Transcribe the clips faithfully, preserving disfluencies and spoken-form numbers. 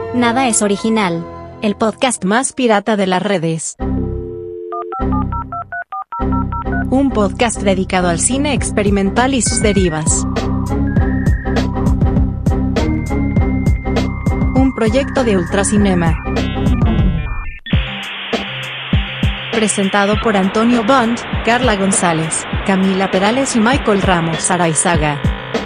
Nada es original. El podcast más pirata de las redes. Un podcast dedicado al cine experimental y sus derivas. Un proyecto de Ultracinema. Presentado por Antonio Bond, Carla González, Camila Perales y Michael Ramos Araizaga.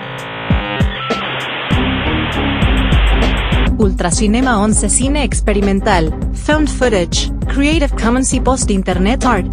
Ultracinema once Cine experimental, Found Footage, Creative Commons y Post Internet Art.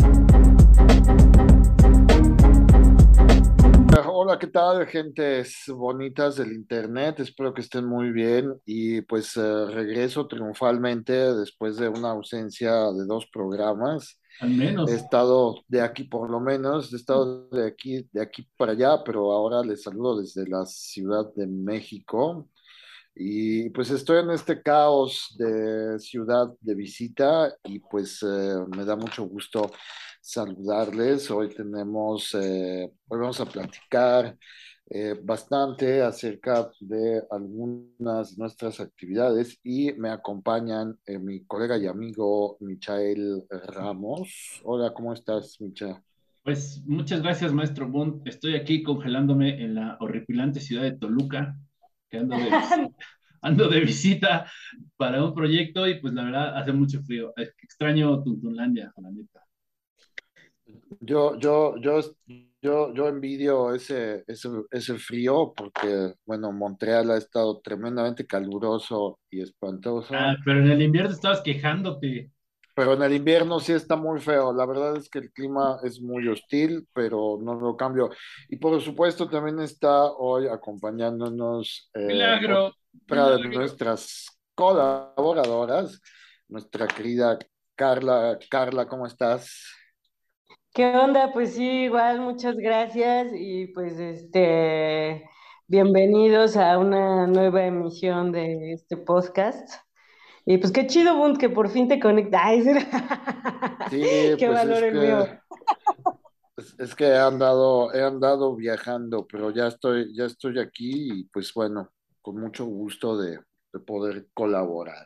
Hola, ¿qué tal, gentes bonitas del internet? Espero que estén muy bien y pues eh, regreso triunfalmente después de una ausencia de dos programas. Al He menos. estado de aquí por lo menos, he estado de aquí, de aquí para allá, pero ahora les saludo desde la Ciudad de México. Y pues estoy en este caos de ciudad de visita y pues eh, me da mucho gusto saludarles. Hoy tenemos, eh, hoy vamos a platicar eh, bastante acerca de algunas de nuestras actividades y me acompañan eh, mi colega y amigo Michael Ramos. Hola, ¿cómo estás, Micha? Pues muchas gracias, maestro Bond. Estoy aquí congelándome en la horripilante ciudad de Toluca, que ando de visita, ando de visita para un proyecto y pues la verdad hace mucho frío. Eh, Extraño Tuntunlandia, la neta. Yo, yo, yo, yo, yo envidio ese, ese, ese frío porque, bueno, Montreal ha estado tremendamente caluroso y Ah, espantoso, pero en el invierno estabas quejándote. pero en el invierno sí está muy feo. La verdad es que el clima es muy hostil, pero no lo cambio. Y por supuesto también está hoy acompañándonos eh, Milagro, otra de milagro. nuestras colaboradoras, nuestra querida Carla. Carla, ¿cómo estás? ¿Qué onda? Pues sí, igual, muchas gracias y pues este, bienvenidos a una nueva emisión de este podcast. Y pues qué chido, Bunt, que por fin te conectas. Ay, sí. Sí, Qué pues es valor el mío. que Es, es que he andado, he andado viajando, pero ya estoy, ya estoy aquí y pues bueno, con mucho gusto de, de poder colaborar.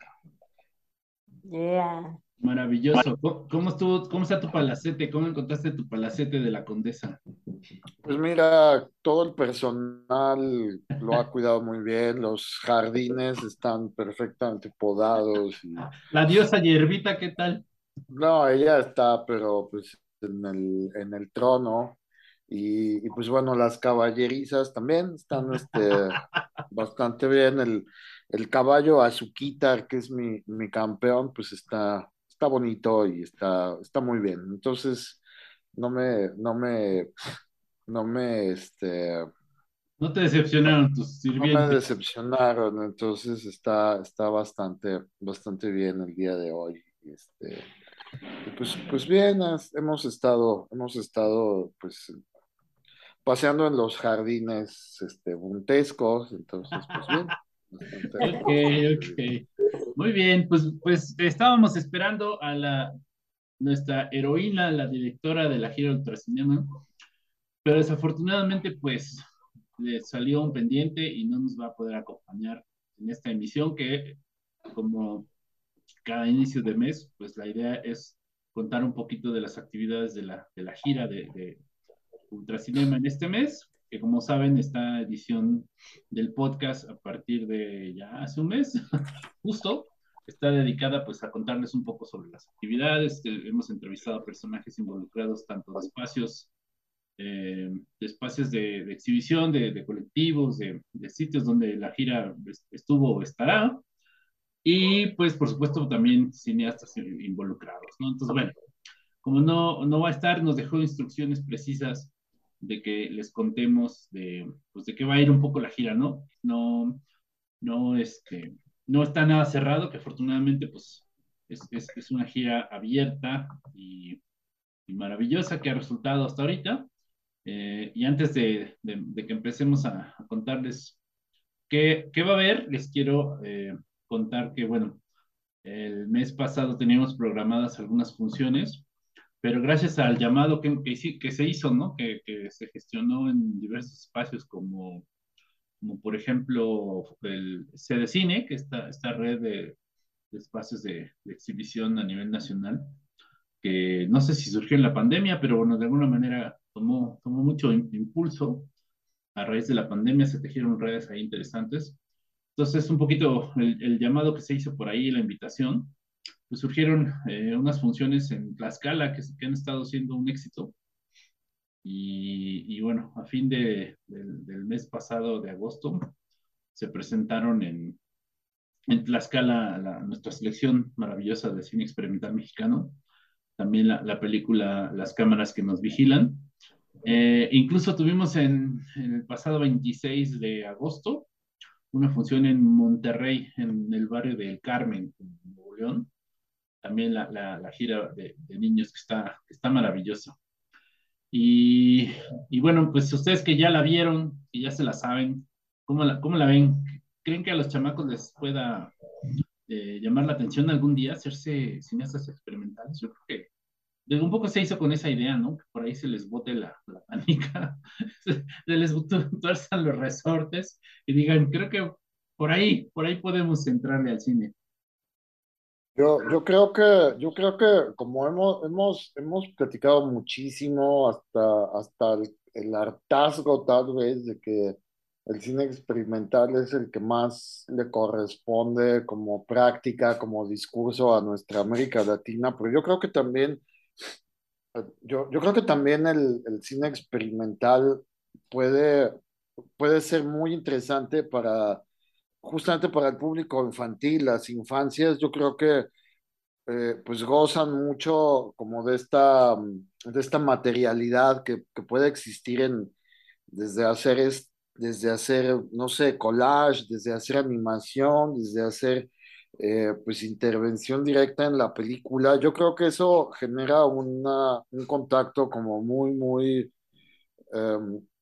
Yeah. Maravilloso. ¿Cómo, cómo estuvo, cómo está tu palacete? ¿Cómo encontraste tu palacete de la Condesa? Pues mira, todo el personal lo ha cuidado muy bien, los jardines están perfectamente podados y La diosa Hierbita, ¿qué tal? no, ella está, pero pues en el, en el trono y, y, pues bueno, las caballerizas también están este, bastante bien. El, el caballo Azuquitar, que es mi, mi campeón, pues está, está bonito y está, está muy bien. Entonces, no me, no me, no me, este, ¿No te decepcionaron tus no me sirvientes? decepcionaron. Entonces está, está bastante, bastante bien el día de hoy. Este, y pues, pues bien, has- hemos estado, hemos estado, pues, paseando en los jardines, este, buntescos, entonces, pues bien, bastante, Ok, bastante bien. ok. Muy bien, pues, pues estábamos esperando a la, nuestra heroína, la directora de la gira Ultracinema, pero desafortunadamente, pues, le salió un pendiente y no nos va a poder acompañar en esta emisión que, como cada inicio de mes, pues la idea es contar un poquito de las actividades de la, de la gira de, de Ultracinema en este mes, que como saben, esta edición del podcast a partir de ya hace un mes, justo, está dedicada pues a contarles un poco sobre las actividades. Hemos entrevistado a personajes involucrados tanto de espacios, eh, de espacios de, de exhibición, de, de colectivos, de, de, sitios donde la gira estuvo o estará, y pues por supuesto también cineastas involucrados, ¿no? Entonces, bueno, como no, no va a estar, nos dejó instrucciones precisas de que les contemos de, pues, de qué va a ir un poco la gira, ¿no? No, no, este, no está nada cerrado, que afortunadamente pues es, es, es una gira abierta y, y, maravillosa que ha resultado hasta ahorita. Eh, y antes de, de, de, que empecemos a, a contarles qué, qué, va a haber, les quiero eh, contar que, bueno, el mes pasado teníamos programadas algunas funciones, pero gracias al llamado que, que, que se hizo, ¿no? Que, que, se gestionó en diversos espacios como como por ejemplo el C D Cine, que está esta red de, de espacios de, de exhibición a nivel nacional, que no sé si surgió en la pandemia, pero bueno, de alguna manera tomó, tomó mucho impulso. A raíz de la pandemia se tejieron redes ahí interesantes. Entonces, un poquito el, el llamado que se hizo por ahí, la invitación, pues surgieron eh, unas funciones en Tlaxcala que, que han estado siendo un éxito. Y, y bueno, a fin de, del, del mes pasado de agosto se presentaron en, en Tlaxcala la, nuestra selección maravillosa de cine experimental mexicano, también la, la película Las cámaras que nos vigilan. Eh, incluso tuvimos en, en el pasado veintiséis de agosto una función en Monterrey, en el barrio del Carmen, en Nuevo León. También la, la, la gira de, de, niños que está, que está maravillosa. Y, y, bueno, pues ustedes que ya la vieron, que ya se la saben, ¿cómo la, cómo la ven? ¿Creen que a los chamacos les pueda eh, llamar la atención algún día hacerse cineastas experimentales? Yo creo que de un poco se hizo con esa idea, ¿no? Que por ahí se les bote la, la panica, se les tuerzan los resortes y digan, creo que por ahí, por ahí podemos entrarle al cine. Yo, yo creo que, yo creo que como hemos, hemos, hemos platicado muchísimo hasta, hasta el, el hartazgo tal vez de que el cine experimental es el que más le corresponde como práctica, como discurso a nuestra América Latina, pero yo creo que también, yo, yo creo que también el, el cine experimental puede, puede ser muy interesante para, justamente para el público infantil, las infancias. Yo creo que eh, pues gozan mucho como de esta, mm, de esta materialidad que, que puede existir en, desde hacer, es, desde hacer, no sé, collage, desde hacer animación, desde hacer eh, pues intervención directa en la película. Yo creo que eso genera una, un contacto como muy, muy, eh,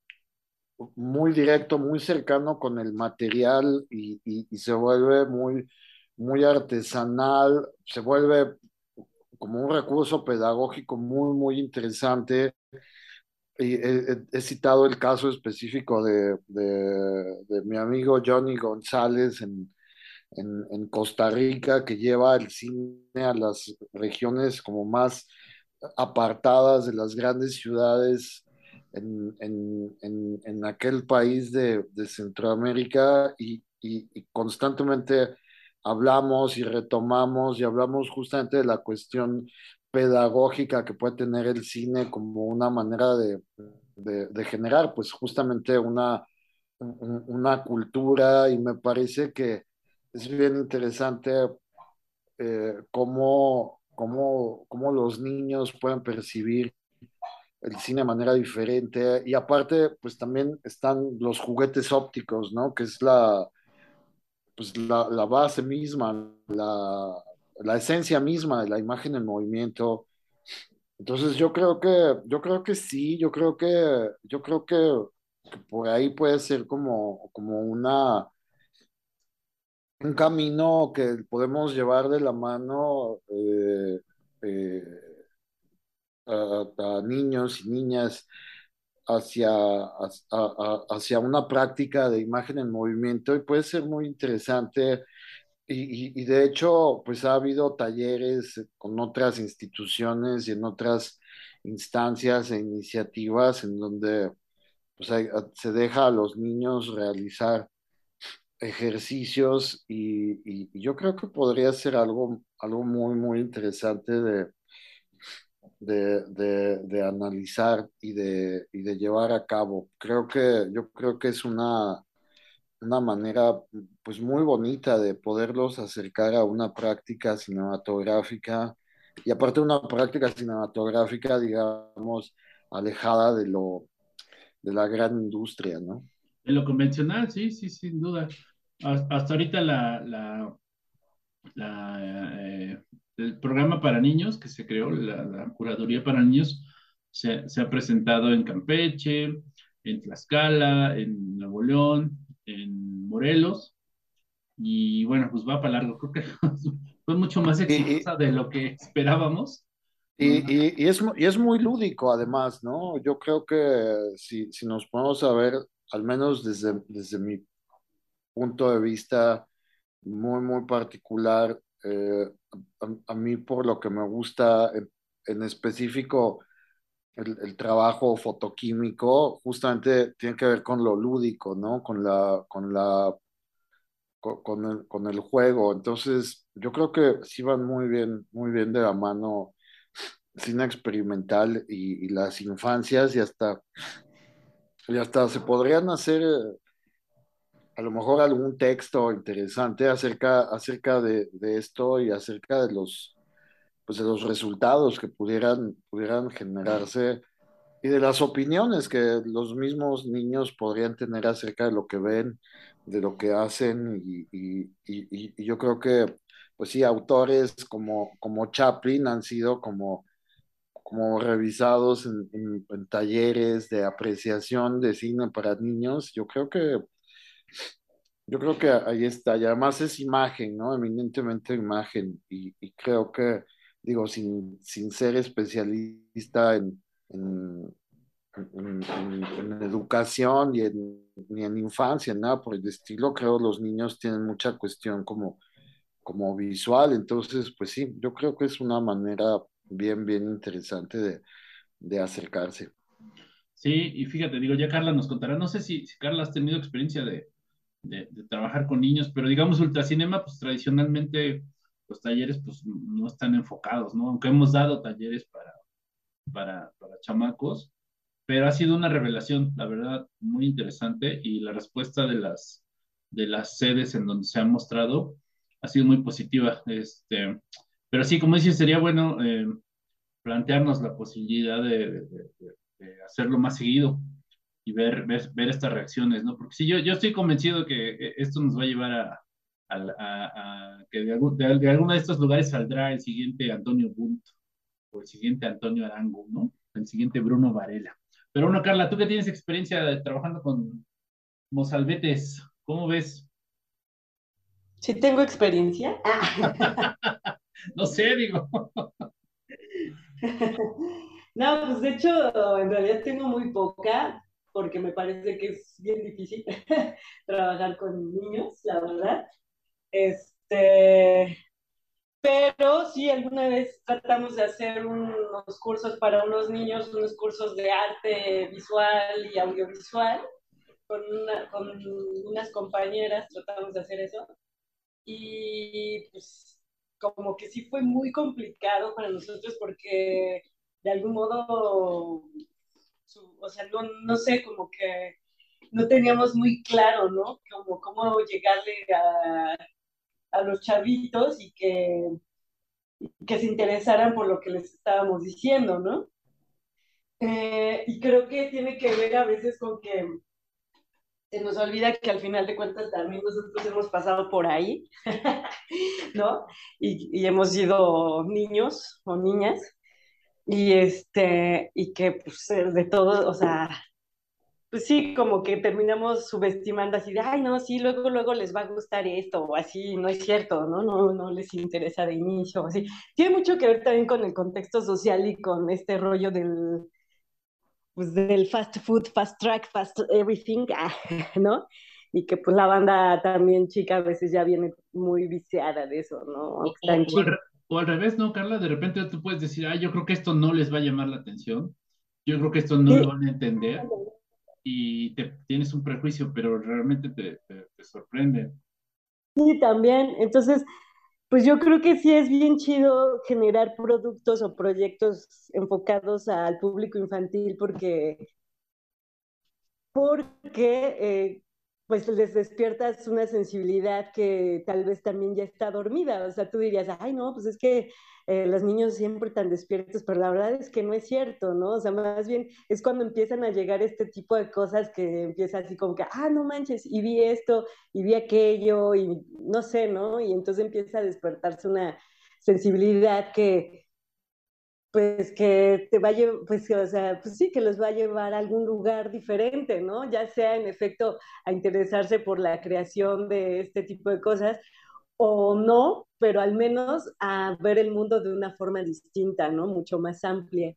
muy directo, muy cercano con el material y, y, y se vuelve muy, muy artesanal, se vuelve como un recurso pedagógico muy, muy interesante. Y he, he- he citado el caso específico de, de- de mi amigo Johnny González en, en, en Costa Rica, que lleva el cine a las regiones como más apartadas de las grandes ciudades en, en, en, en aquel país de, de Centroamérica y, y, y constantemente hablamos y retomamos y hablamos justamente de la cuestión pedagógica que puede tener el cine como una manera de, de, de generar pues justamente una, un- una cultura y me parece que es bien interesante eh, cómo, cómo, cómo los niños pueden percibir el cine de manera diferente. Y aparte, pues también están los juguetes ópticos, ¿no? Que es la, pues, la, la base misma, la, la esencia misma de la imagen en movimiento. Entonces yo creo que, yo creo que sí, yo creo que, yo creo que, que por ahí puede ser como, como una, un camino que podemos llevar de la mano eh, eh, a, a niños y niñas hacia, a- a- hacia una práctica de imagen en movimiento y puede ser muy interesante. Y, y- y de hecho, pues ha habido talleres con otras instituciones y en otras instancias e iniciativas en donde pues, hay- se deja a los niños realizar ejercicios y, y- y yo creo que podría ser algo, algo muy, muy interesante de, de, de- de analizar y de, y de llevar a cabo. Creo que, yo creo que es una, una manera pues muy bonita de poderlos acercar a una práctica cinematográfica y aparte una práctica cinematográfica, digamos, alejada de lo, de la gran industria, ¿no? En lo convencional, sí, sí, sin duda. Has- Hasta ahorita la, la, la, eh, el programa para niños que se creó, la, la curaduría para niños, se, se ha presentado en Campeche, en Tlaxcala, en Nuevo León, en Morelos, y bueno, pues va para largo. Creo que fue mucho más Y, y, exitosa de lo que esperábamos. y, No, y- y es, mu- y es muy lúdico además, ¿no? Yo creo que si, si nos ponemos a ver, al menos desde, desde mi punto de vista muy, muy particular. Eh, a, a mí por lo que me gusta en, en específico el, el trabajo fotoquímico, justamente tiene que ver con lo lúdico, ¿no? Con la, con la, con, con el, con el juego. Entonces, yo creo que sí van muy bien, muy bien de la mano cine experimental y, y las infancias y hasta, y hasta se podrían hacer eh, a lo mejor algún texto interesante acerca, acerca de, de esto y acerca de los, pues de los resultados que pudieran, pudieran generarse y de las opiniones que los mismos niños podrían tener acerca de lo que ven, de lo que hacen y, y, y, y yo creo que, pues sí, autores como, como Chaplin han sido como, como revisados en, en, en talleres de apreciación de cine para niños. Yo creo que yo creo que ahí está, y además es imagen, ¿no? Eminentemente imagen, y, y creo que, digo, sin, sin ser especialista en, en, en- en- en educación y en, ni en infancia, nada por el estilo, creo los niños tienen mucha cuestión como, como visual, entonces, pues sí, yo creo que es una manera bien, bien interesante de, de acercarse. Sí, y fíjate, digo, ya Carla nos contará, no sé si, si Carla has tenido experiencia de, de, de trabajar con niños, pero digamos Ultracinema, pues tradicionalmente los talleres pues no están enfocados, ¿no? Aunque hemos dado talleres para, para, para chamacos, pero ha sido una revelación, la verdad, muy interesante y la respuesta de las, de las sedes en donde se han mostrado ha sido muy positiva. Este, pero sí, como dices, sería bueno eh, plantearnos la posibilidad de, de, de- de hacerlo más seguido y ver, ver, ver estas reacciones, ¿no? Porque sí, yo, yo estoy convencido que eh, esto nos va a llevar a, a, a- a que de, algún, de, de alguno de estos lugares saldrá el siguiente Antonio Bunt o el siguiente Antonio Arango, ¿no? El siguiente Bruno Varela. Pero bueno, Carla, tú que tienes experiencia de- trabajando con mozalbetes, ¿cómo ves? Sí tengo experiencia. No sé, digo. No, pues de hecho, en realidad tengo muy poca, porque me parece que es bien difícil trabajar con niños, la verdad. Este, pero sí, alguna vez tratamos de hacer unos cursos para unos niños, unos cursos de arte visual y audiovisual, con, una, con unas compañeras tratamos de hacer eso. Y pues como que sí fue muy complicado para nosotros porque de algún modo, su, o sea, no, no sé, como que no teníamos muy claro, ¿no? Como cómo llegarle a, a los chavitos y que, que se interesaran por lo que les estábamos diciendo, ¿no? Eh, y creo que tiene que ver a veces con que se nos olvida que al final de cuentas también nosotros hemos pasado por ahí, ¿no? Y, y hemos sido niños o niñas, y este, y que pues de todo, o sea, pues sí, como que terminamos subestimando así de, ay, no, sí, luego, luego les va a gustar esto, o así, no es cierto, ¿no? No, no les interesa de inicio, o así. Tiene mucho que ver también con el contexto social y con este rollo del, pues del fast food, fast track, fast everything, ¿no? Y que pues la banda también chica a veces ya viene muy viciada de eso, ¿no? O, Aunque o, están o, al, chicos. re- o al revés, ¿no, Carla? De repente tú puedes decir, ah, yo creo que esto no les va a llamar la atención, yo creo que esto no lo Sí, van a entender y te tienes un prejuicio, pero realmente te, te, te sorprende. sí, también. Entonces, pues yo creo que sí es bien chido generar productos o proyectos enfocados al público infantil porque porque eh, pues les despiertas una sensibilidad que tal vez también ya está dormida. O sea, tú dirías, ay, no, pues es que eh, los niños siempre tan despiertos, pero la verdad es que no es cierto, ¿no? O sea, más bien es cuando empiezan a llegar este tipo de cosas que empieza así como que, ah, no manches, y vi esto, y vi aquello, y no sé, ¿no? Y entonces empieza a despertarse una sensibilidad que pues que te va a llevar, pues, o sea, pues sí, que los va a llevar a algún lugar diferente, ¿no? Ya sea en efecto a interesarse por la creación de este tipo de cosas o no, pero al menos a ver el mundo de una forma distinta, ¿no? Mucho más amplia.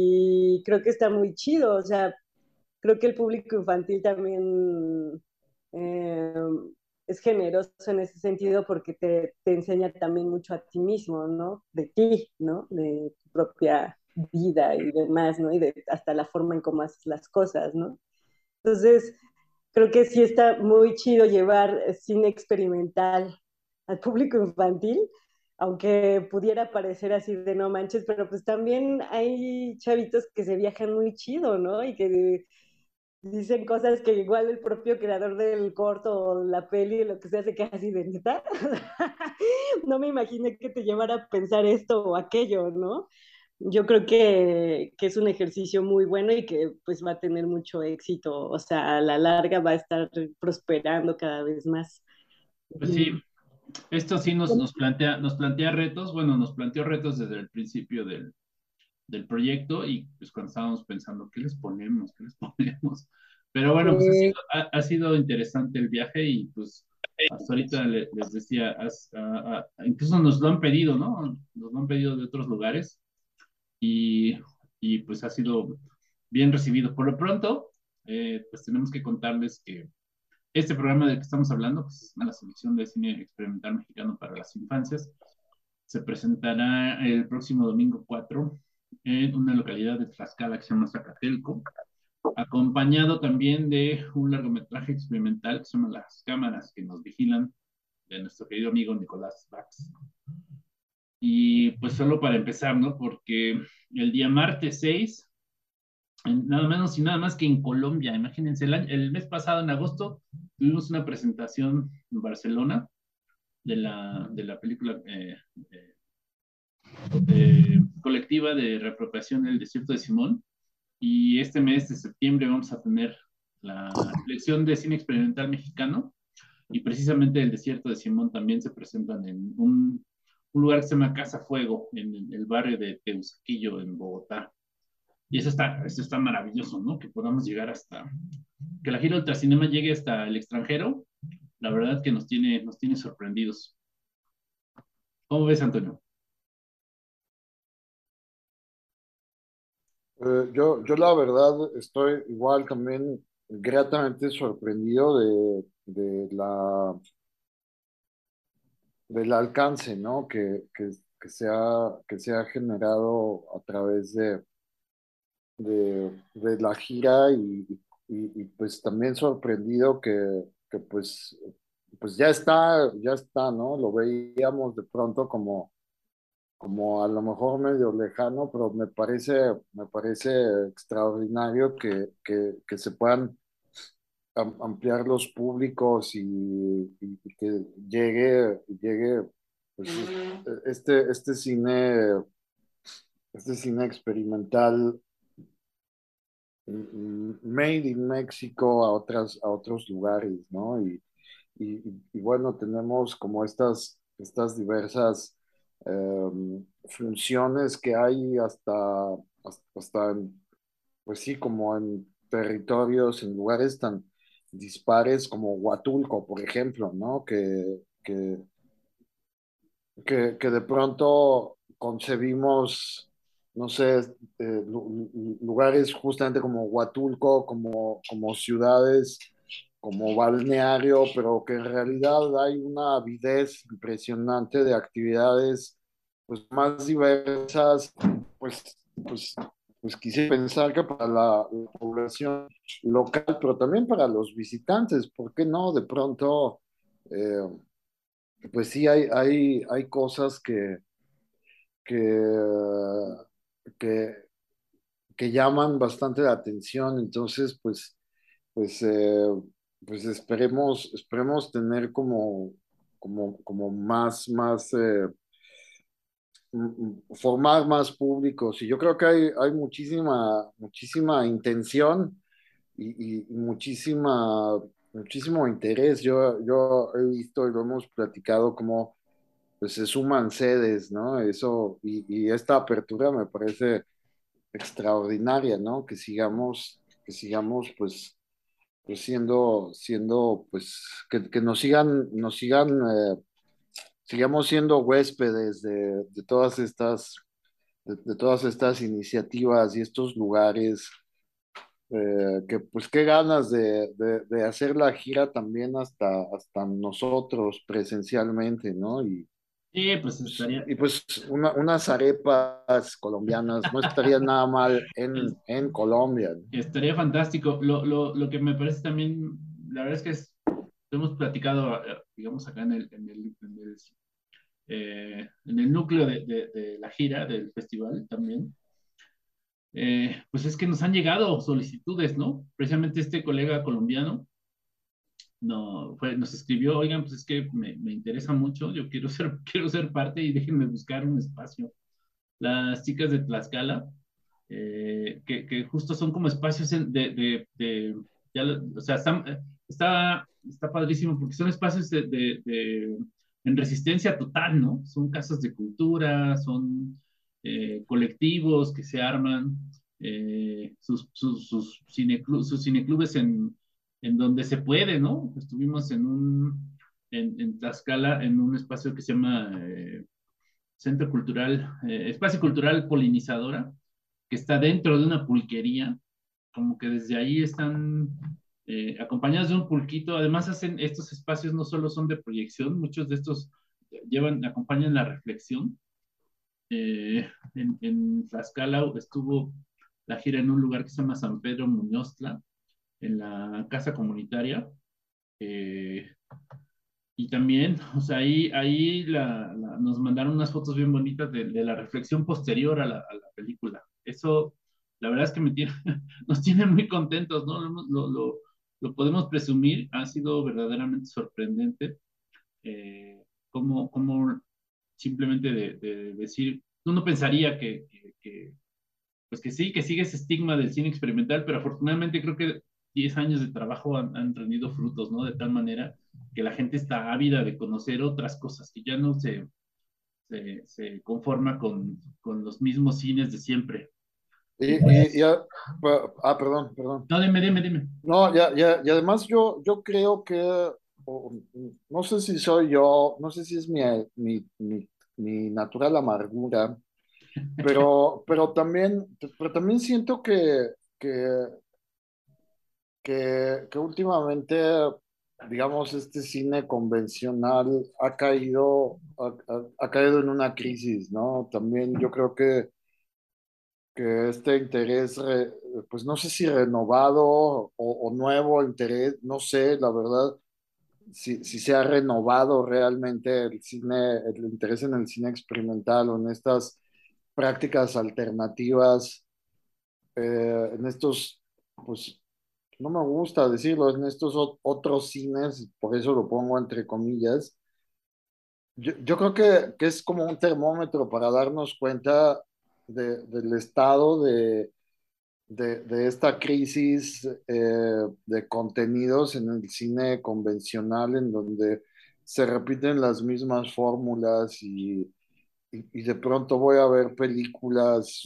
Y creo que está muy chido, o sea, creo que el público infantil también eh, es generoso en ese sentido porque te, te enseña también mucho a ti mismo, ¿no? De ti, ¿no? De tu propia vida y demás, ¿no? Y de hasta la forma en cómo haces las cosas, ¿no? Entonces, creo que sí está muy chido llevar cine experimental al público infantil, aunque pudiera parecer así de no manches, pero pues también hay chavitos que se viajan muy chido, ¿no? Y que dicen cosas que igual el propio creador del corto o la peli, lo que sea, se queda así de neta. No me imaginé que te llevara a pensar esto o aquello, ¿no? Yo creo que, que es un ejercicio muy bueno y que pues va a tener mucho éxito, o sea, a la larga va a estar prosperando cada vez más. Pues sí, esto sí nos, nos plantea, nos plantea retos, bueno, nos planteó retos desde el principio del, del proyecto y pues cuando estábamos pensando, ¿qué les ponemos? ¿Qué les ponemos? Pero bueno, pues ha Eh, sido, ha, ha sido interesante el viaje y pues hasta ahorita le- les decía, has- a- a- incluso nos lo han pedido, ¿no? Nos lo han pedido de otros lugares y, y pues ha sido bien recibido. Por lo pronto, eh, pues tenemos que contarles que este programa del que estamos hablando, pues es una selección de cine experimental mexicano para las infancias, se presentará el próximo domingo cuatro en una localidad de Tlaxcala que se llama Zacatelco, acompañado también de un largometraje experimental que se llama Las cámaras que nos vigilan, de nuestro querido amigo Nicolás Bax. Y pues solo para empezar, ¿no? Porque el día martes seis, nada menos y nada más que en Colombia, imagínense, el, año, el mes pasado, en agosto, tuvimos una presentación en Barcelona de la, de la película eh, eh, eh, colectiva de reapropiación del desierto de Simón. Y este mes de septiembre vamos a tener la selección de cine experimental mexicano y precisamente el desierto de Simón también se presentan en un, un lugar que se llama Casa Fuego, en el, el barrio de Teusaquillo, en Bogotá. Y eso está, eso está maravilloso, ¿no? Que podamos llegar hasta, que la gira Ultracinema llegue hasta el extranjero, la verdad que nos tiene, nos tiene sorprendidos. ¿Cómo ves, Antonio? Eh, yo, yo la verdad estoy igual también gratamente sorprendido de, de la, del alcance, ¿no? Que, que, que se ha, que se ha generado a través de, de, de la gira y, y, y, pues también sorprendido que, que pues, pues ya está, ya está, ¿no? Lo veíamos de pronto como como a lo mejor medio lejano, pero me parece, me parece extraordinario que, que, que se puedan am- ampliar los públicos y, y- y que llegue, llegue pues, este, este cine, este cine experimental mm, made in México a otras, a otros lugares, ¿no? Y, y, y bueno, tenemos como estas, estas diversas eh, funciones que hay hasta, hasta, hasta en, pues sí, como en territorios, en lugares tan dispares como Huatulco, por ejemplo, ¿no? Que, que, que, que de pronto concebimos, no sé, eh, lu- lu- lugares justamente como Huatulco, como, como ciudades, como balneario, pero que en realidad hay una avidez impresionante de actividades pues, más diversas, pues, pues, pues quisiera pensar que para la, la población local, pero también para los visitantes, ¿por qué no? De pronto... eh, pues sí, hay, hay, hay cosas que, que, que, que llaman bastante la atención, entonces pues, pues, eh, pues esperemos, esperemos tener como, como, como más, más, eh, m- formar más públicos y yo creo que hay, hay muchísima, muchísima intención y, y muchísima, muchísimo interés. Yo, yo he visto y lo hemos platicado como pues se suman sedes, ¿no? Eso, y, y esta apertura me parece extraordinaria, ¿no? Que sigamos, que sigamos, pues, pues siendo, siendo, pues, que, que nos sigan, nos sigan, eh, sigamos siendo huéspedes de, de todas estas, de, de todas estas iniciativas y estos lugares eh, que pues qué ganas de, de, de hacer la gira también hasta, hasta nosotros presencialmente, ¿no? Y, Sí, pues pues, estaría, y pues una- unas arepas colombianas no estaría nada mal en, en Colombia, ¿no? estaría fantástico. Lo, lo, lo que me parece también, la verdad es que es- hemos platicado, eh, digamos, acá en el, en el, en el, eh, en el núcleo de, de, de la gira, del festival también. Eh, pues es que nos han llegado solicitudes, ¿no? Precisamente este colega colombiano no, fue, nos escribió, oigan, pues es que me, me interesa mucho, yo quiero ser, quiero ser parte y déjenme buscar un espacio. Las chicas de Tlaxcala, eh, que, que justo son como espacios en- de, de, de- ya lo- o sea, están- eh, está, está padrísimo porque son espacios de, de- de- en resistencia total, ¿no? Son casas de cultura, son eh, colectivos que se arman, eh, sus, sus, sus, cineclu- sus cineclubes en, en donde se puede, ¿no? Estuvimos en un, en, en Tlaxcala, en un espacio que se llama eh, Centro Cultural, eh, Espacio Cultural Polinizadora, que está dentro de una pulquería, como que desde ahí están eh, acompañados de un pulquito. Además, hacen estos espacios no solo son de proyección, muchos de estos llevan, acompañan la reflexión. Eh, en, en Tlaxcala estuvo la gira en un lugar que se llama San Pedro Muñoztla, en la casa comunitaria. Eh, y también, o sea, ahí, ahí la, la- nos mandaron unas fotos bien bonitas de, de la reflexión posterior a la, a la película. Eso, la verdad es que me tiene, nos tiene muy contentos, ¿no? Lo, hemos- lo, lo- lo podemos presumir, ha sido verdaderamente sorprendente eh, cómo, cómo simplemente de, de decir, uno pensaría que, que, que, pues que sí, que sigue ese estigma del cine experimental, pero afortunadamente creo que diez años de trabajo han, han rendido frutos, ¿no? De tal manera que la gente está ávida de conocer otras cosas, que ya no se, se, se conforma con, con los mismos cines de siempre. Y, Y y, y, pues, ah, pa- ah, perdón, perdón. no, dime, dime, dime. No, ya, ya, y además yo, yo creo que, o, no sé si soy yo, no sé si es mi, mi, mi, mi natural amargura, pero, pero también, pero también siento que, que, que, que últimamente, digamos, este cine convencional ha caído, ha, ha- ha caído en una crisis, ¿no? También yo creo que, que este interés, re- pues no sé si renovado o, o nuevo interés, no sé, la verdad si, si se ha renovado realmente el cine, el interés en el cine experimental o en estas prácticas alternativas, eh, en estos, pues no me gusta decirlo, en estos ot- otros cines, por eso lo pongo entre comillas. Yo, yo creo que, que es como un termómetro para darnos cuenta de- del estado de, de, de esta crisis eh, de contenidos en el cine convencional, en donde se repiten las mismas fórmulas y, y, y de pronto voy a ver películas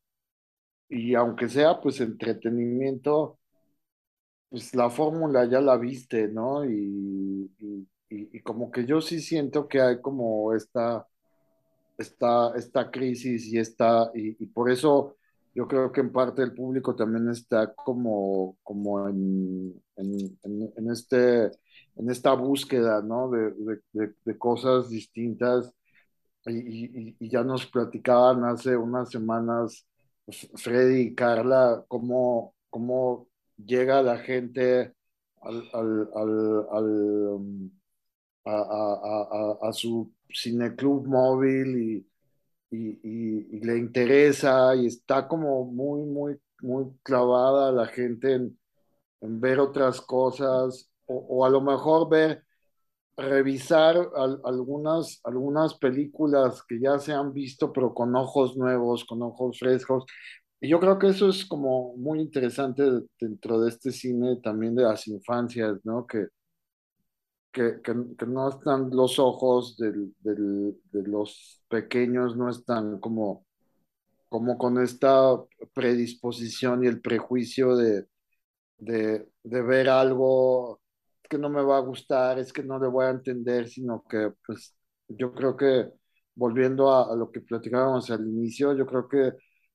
y aunque sea pues entretenimiento, pues la fórmula ya la viste, ¿no? Y, y, y- y como que yo sí siento que hay como esta esta, esta crisis y esta, y, y por eso yo creo que en parte el público también está como, como en, en, en- en este, en esta búsqueda, ¿no? De, de, de- de cosas distintas. Y, y- y ya nos platicaban hace unas semanas F- Freddy y Carla cómo, cómo llega la gente al, al, al, al, um, a, a, a, a a su cineclub móvil y, y- y le interesa y está como muy, muy, muy clavada la gente en, en ver otras cosas o, o a lo mejor ver, revisar al- algunas, algunas películas que ya se han visto, pero con ojos nuevos, con ojos frescos. Y yo creo que eso es como muy interesante dentro de este cine también de las infancias, ¿no? Que, que, que, que no están los ojos del, del- de los pequeños, no están como como con esta predisposición y el prejuicio de, de, de ver algo que no me va a gustar, es que no le voy a entender, sino que pues yo creo que volviendo a, a lo que platicábamos al inicio, yo creo que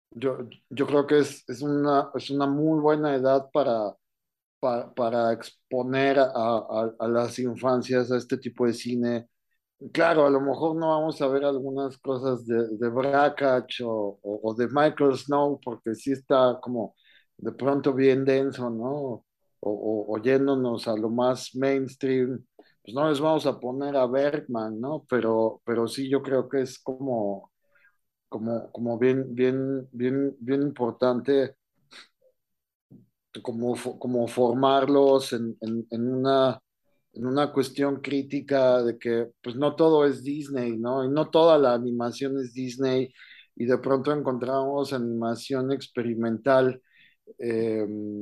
Yo, yo creo que es, es una, es una muy buena edad para, para, para exponer a, a, a las infancias a este tipo de cine. Claro, a lo mejor no vamos a ver algunas cosas de, de Brakhage o, o, o de Michael Snow, porque sí está como de pronto bien denso, ¿no? O, o, o yéndonos a lo más mainstream, pues no les vamos a poner a Bergman, ¿no? Pero, pero sí yo creo que es como, como, como bien, bien, bien, bien importante como, fo- como formarlos en, en, en una, en una cuestión crítica de que pues no todo es Disney, ¿no? Y no toda la animación es Disney y de pronto encontramos animación experimental eh,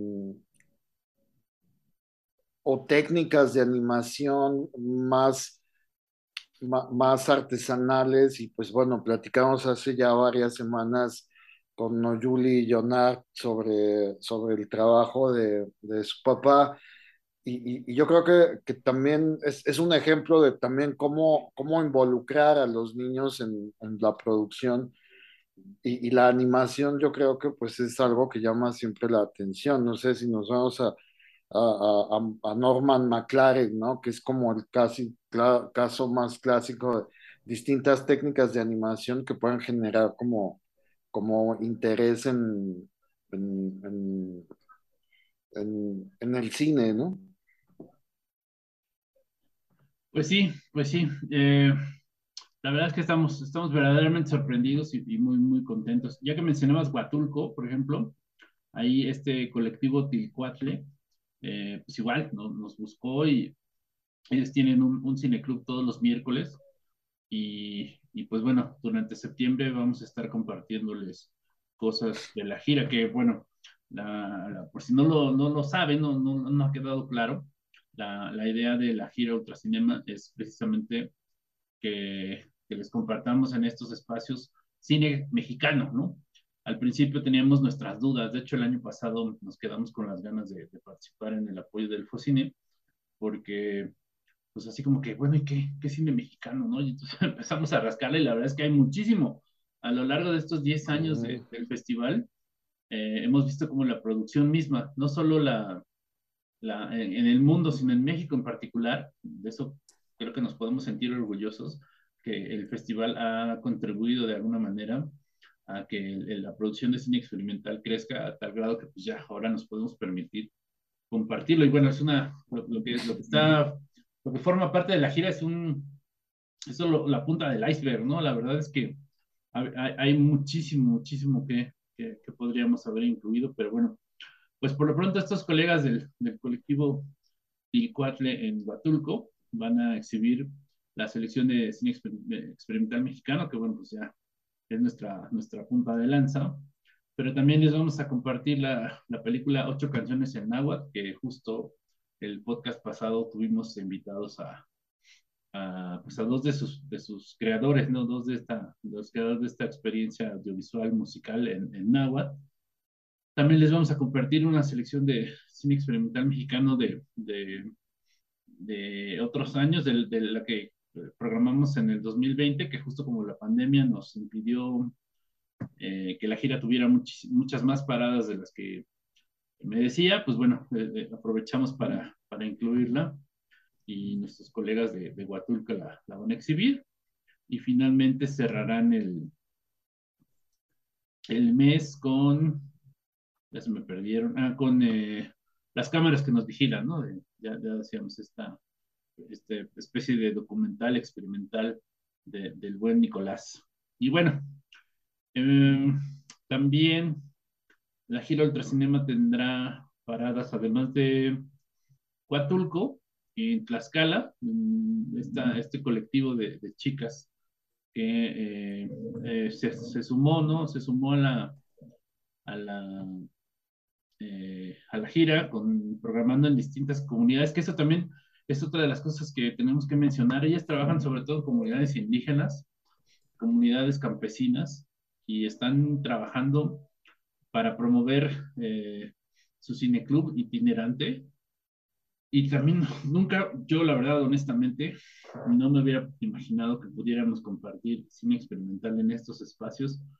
o técnicas de animación más, ma- más artesanales y pues bueno, platicamos hace ya varias semanas con Noyuli y Jonard sobre, sobre el trabajo de, de su papá. Y, y- y yo creo que, que también es, es un ejemplo de también cómo, cómo involucrar a los niños en, en la producción y, y la animación yo creo que pues es algo que llama siempre la atención. No sé si nos vamos a, a, a- a Norman McLaren, ¿no? Que es como el casi, cla- caso más clásico de distintas técnicas de animación que pueden generar como, como interés en, en, en, en en el cine, ¿no? Pues sí, pues sí. Eh, la verdad es que estamos, estamos verdaderamente sorprendidos y, y muy, muy contentos. Ya que mencionabas Huatulco, por ejemplo, ahí este colectivo Tilcuatle, eh, pues igual no- nos buscó y ellos tienen un, un cineclub todos los miércoles y, y pues bueno, durante septiembre vamos a estar compartiéndoles cosas de la gira que bueno, la, la- por si no lo, no lo saben, no, no, no ha quedado claro, la, la idea de la gira Ultracinema es precisamente que, que les compartamos en estos espacios cine mexicano, ¿no? Al principio teníamos nuestras dudas, de hecho el año pasado nos quedamos con las ganas de, de participar en el apoyo del Focine, porque pues así como que, bueno, ¿y qué, qué cine mexicano, no? Y entonces empezamos a rascarle y la verdad es que hay muchísimo. A lo largo de estos diez años de, Mm. del festival, eh, hemos visto como la producción misma, no solo la, la, en, en, el mundo, sino en México en particular, de eso creo que nos podemos sentir orgullosos, que el festival ha contribuido de alguna manera a que el, la producción de cine experimental crezca a tal grado que pues ya ahora nos podemos permitir compartirlo. Y bueno, es una, lo, lo que, lo que está, lo que forma parte de la gira es un, es solo la punta del iceberg, ¿no? La verdad es que hay, hay muchísimo, muchísimo que, que, que podríamos haber incluido, pero bueno, pues por lo pronto estos colegas del, del colectivo Tilcuatle en Huatulco van a exhibir la selección de cine exper experimental mexicano, que bueno, pues ya es nuestra, nuestra punta de lanza, pero también les vamos a compartir la, la película Ocho canciones en náhuatl, que justo el podcast pasado tuvimos invitados a, a, pues a dos de sus, de sus creadores, ¿no? Dos de esta, los creadores de esta experiencia audiovisual musical en, en náhuatl. También les vamos a compartir una selección de cine experimental mexicano de, de, de otros años, de, de, la que programamos en el dos mil veinte, que justo como la pandemia nos impidió eh, que la gira tuviera muchis, muchas más paradas de las que me decía, pues bueno, eh, eh, aprovechamos para, para incluirla y nuestros colegas de, de Huatulca la, la van a exhibir y finalmente cerrarán el, el mes con, ya se me perdieron, ah, con eh, las cámaras que nos vigilan, ¿no? De, ya, ya decíamos esta, este especie de documental experimental de, del buen Nicolás. Y bueno, eh, también la gira Ultracinema tendrá paradas, además de Huatulco, en Tlaxcala, esta, este colectivo de, de chicas que eh, eh, se, se, sumó, ¿no? Se sumó a la, a la, eh, a la gira, con, programando en distintas comunidades, que eso también es otra de las cosas que tenemos que mencionar. Ellas trabajan sobre todo en comunidades indígenas, comunidades campesinas, y están trabajando para promover eh, su cineclub itinerante. Y también nunca, yo la verdad, honestamente, no me hubiera imaginado que pudiéramos compartir cine experimental en estos espacios,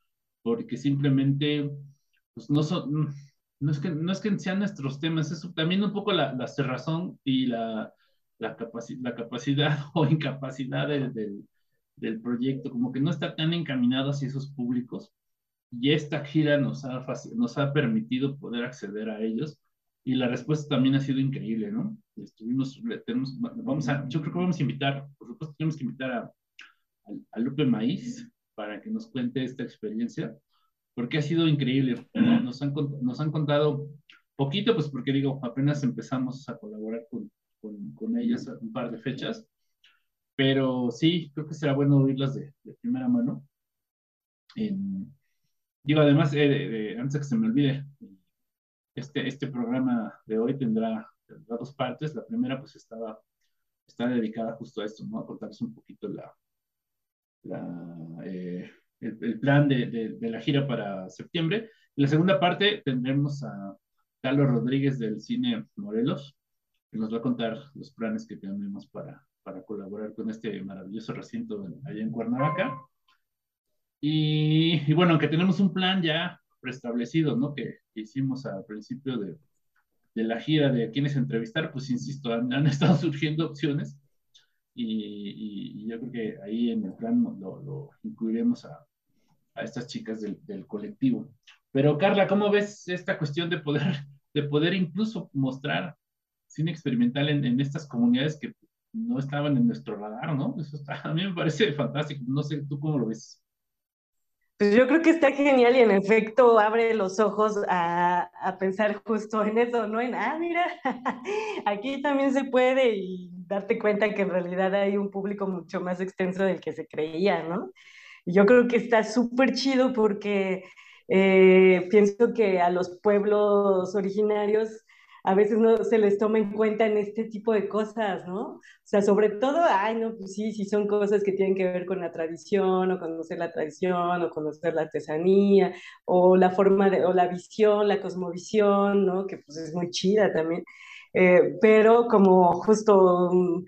porque simplemente pues no son, no es que, no es que sean nuestros temas, es también un poco la, la cerrazón y la, la, capaci la capacidad o incapacidad del, del, del proyecto, como que no está tan encaminado hacia esos públicos, y esta gira nos ha, nos ha permitido poder acceder a ellos, y la respuesta también ha sido increíble, ¿no? Estuvimos, tenemos, vamos a, yo creo que vamos a invitar, por supuesto tenemos que invitar a, a, a Lupe Maíz para que nos cuente esta experiencia, porque ha sido increíble, ¿no? Nos han, nos han contado poquito, pues porque digo, apenas empezamos a colaborar con, con, con ellas un par de fechas, pero sí, creo que será bueno oírlas de, de primera mano. En, digo, además, eh, de, de, antes de que se me olvide, este, este programa de hoy tendrá, tendrá dos partes. La primera, pues, estaba, está dedicada justo a esto, ¿no? A contarles un poquito la, la, eh, el, el, plan de, de, de, la gira para septiembre. En la segunda parte tendremos a Carlos Rodríguez del Cine Morelos, que nos va a contar los planes que tenemos para, para colaborar con este maravilloso recinto allá en Cuernavaca. Y, y bueno, aunque tenemos un plan ya preestablecido, ¿no? Que, que hicimos al principio de, de la gira de a quienes entrevistar, pues insisto, han, han estado surgiendo opciones. Y, y, y yo creo que ahí en el plan lo, lo incluiremos a, a estas chicas del, del colectivo. Pero Carla, ¿cómo ves esta cuestión de poder, de poder incluso mostrar cine experimental en, en estas comunidades que no estaban en nuestro radar, ¿no? Eso está, a mí me parece fantástico. No sé, ¿tú cómo lo ves? Pues yo creo que está genial y en efecto abre los ojos a, a pensar justo en eso, ¿no? En, ah, mira, aquí también se puede y darte cuenta que en realidad hay un público mucho más extenso del que se creía, ¿no? Y yo creo que está súper chido porque eh, pienso que a los pueblos originarios a veces no se les toma en cuenta en este tipo de cosas, ¿no? O sea, sobre todo, ay, no, pues sí, sí son cosas que tienen que ver con la tradición, o conocer la tradición, o conocer la artesanía, o la forma de, o la visión, la cosmovisión, ¿no? Que pues es muy chida también. Eh, pero como justo um,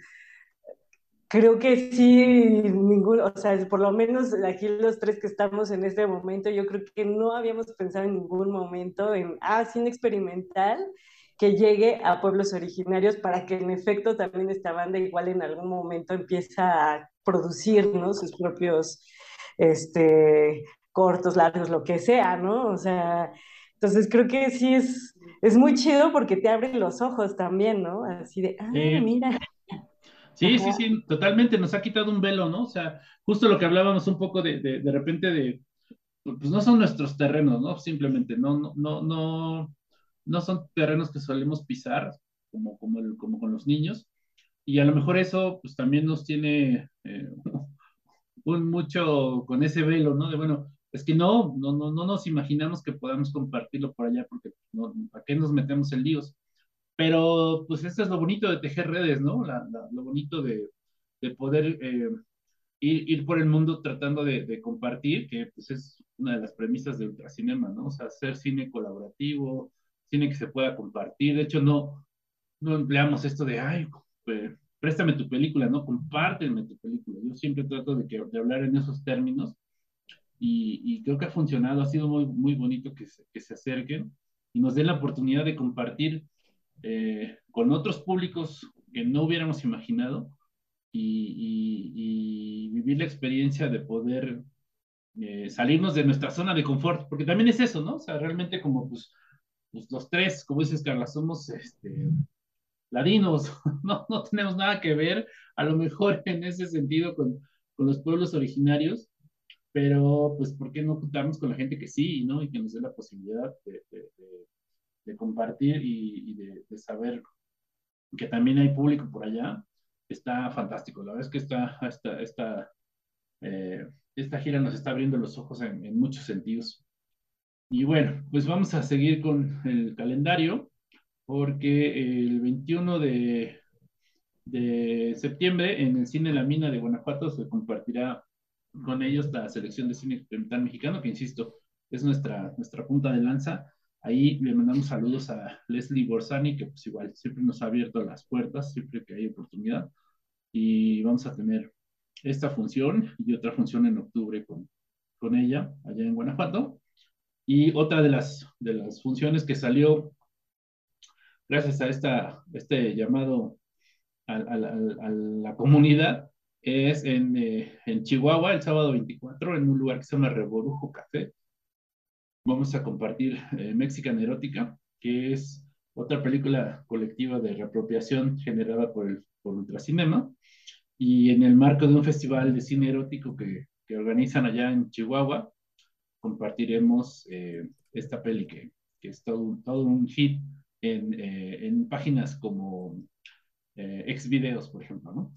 creo que sí, ninguno, o sea, por lo menos aquí los tres que estamos en este momento, yo creo que no habíamos pensado en ningún momento en, ah, cine experimental que llegue a pueblos originarios para que en efecto también esta banda igual en algún momento empieza a producir, ¿no? Sus propios, este, cortos, largos, lo que sea, ¿no? O sea, entonces creo que sí es, es muy chido porque te abre los ojos también, ¿no? Así de, ah, Eh, mira. Sí, sí, Ajá. sí, totalmente, nos ha quitado un velo, ¿no? O sea, justo lo que hablábamos un poco de, de, de repente de, pues no son nuestros terrenos, ¿no? Simplemente, no, no, no, no, no son terrenos que solemos pisar, como, como, el, como con los niños, y a lo mejor eso, pues también nos tiene eh, un mucho con ese velo, ¿no? De bueno, es que no, no, no, no nos imaginamos que podamos compartirlo por allá, porque no, ¿para qué nos metemos en líos? Pero pues esto es lo bonito de tejer redes, ¿no? La, la, lo bonito de, de poder eh, ir, ir, por el mundo tratando de, de, compartir, que pues es una de las premisas de Ultracinema, ¿no? O sea, hacer cine colaborativo, cine que se pueda compartir. De hecho, no, no empleamos esto de, ay, pues, préstame tu película, ¿no? Compárteme tu película. Yo siempre trato de, que, de hablar en esos términos y, y, creo que ha funcionado, ha sido muy, muy bonito que se, que se acerquen y nos den la oportunidad de compartir eh, con otros públicos que no hubiéramos imaginado y, y, y vivir la experiencia de poder eh, salirnos de nuestra zona de confort, porque también es eso, ¿no? O sea, realmente como pues, pues los tres, como dices Carla, somos este, ladinos, no, no tenemos nada que ver, a lo mejor en ese sentido con, con los pueblos originarios, pero pues ¿por qué no juntarnos con la gente que sí, ¿no? Y que nos dé la posibilidad de, de, de, de compartir y, y de, de saber que también hay público por allá, está fantástico. La verdad es que esta, esta, esta, eh, esta gira nos está abriendo los ojos en, en, muchos sentidos. Y bueno, pues vamos a seguir con el calendario, porque el veintiuno de, de septiembre en el Cine La Mina de Guanajuato se compartirá con ellos la selección de cine experimental mexicano, que insisto, es nuestra, nuestra punta de lanza. Ahí le mandamos saludos a Leslie Borsani, que pues igual siempre nos ha abierto las puertas, siempre que hay oportunidad. Y vamos a tener esta función y otra función en octubre con, con ella allá en Guanajuato. Y otra de las, de las funciones que salió gracias a esta, este llamado a, a- a- a la comunidad es en, eh, en Chihuahua el sábado veinticuatro en un lugar que se llama Reborujo Café. Vamos a compartir eh, Mexican Erótica, que es otra película colectiva de reapropiación generada por, el, por Ultracinema, y en el marco de un festival de cine erótico que, que organizan allá en Chihuahua, compartiremos eh, esta peli que, que es todo, un- todo un hit en, eh, en páginas como eh, Xvideos, por ejemplo, ¿no?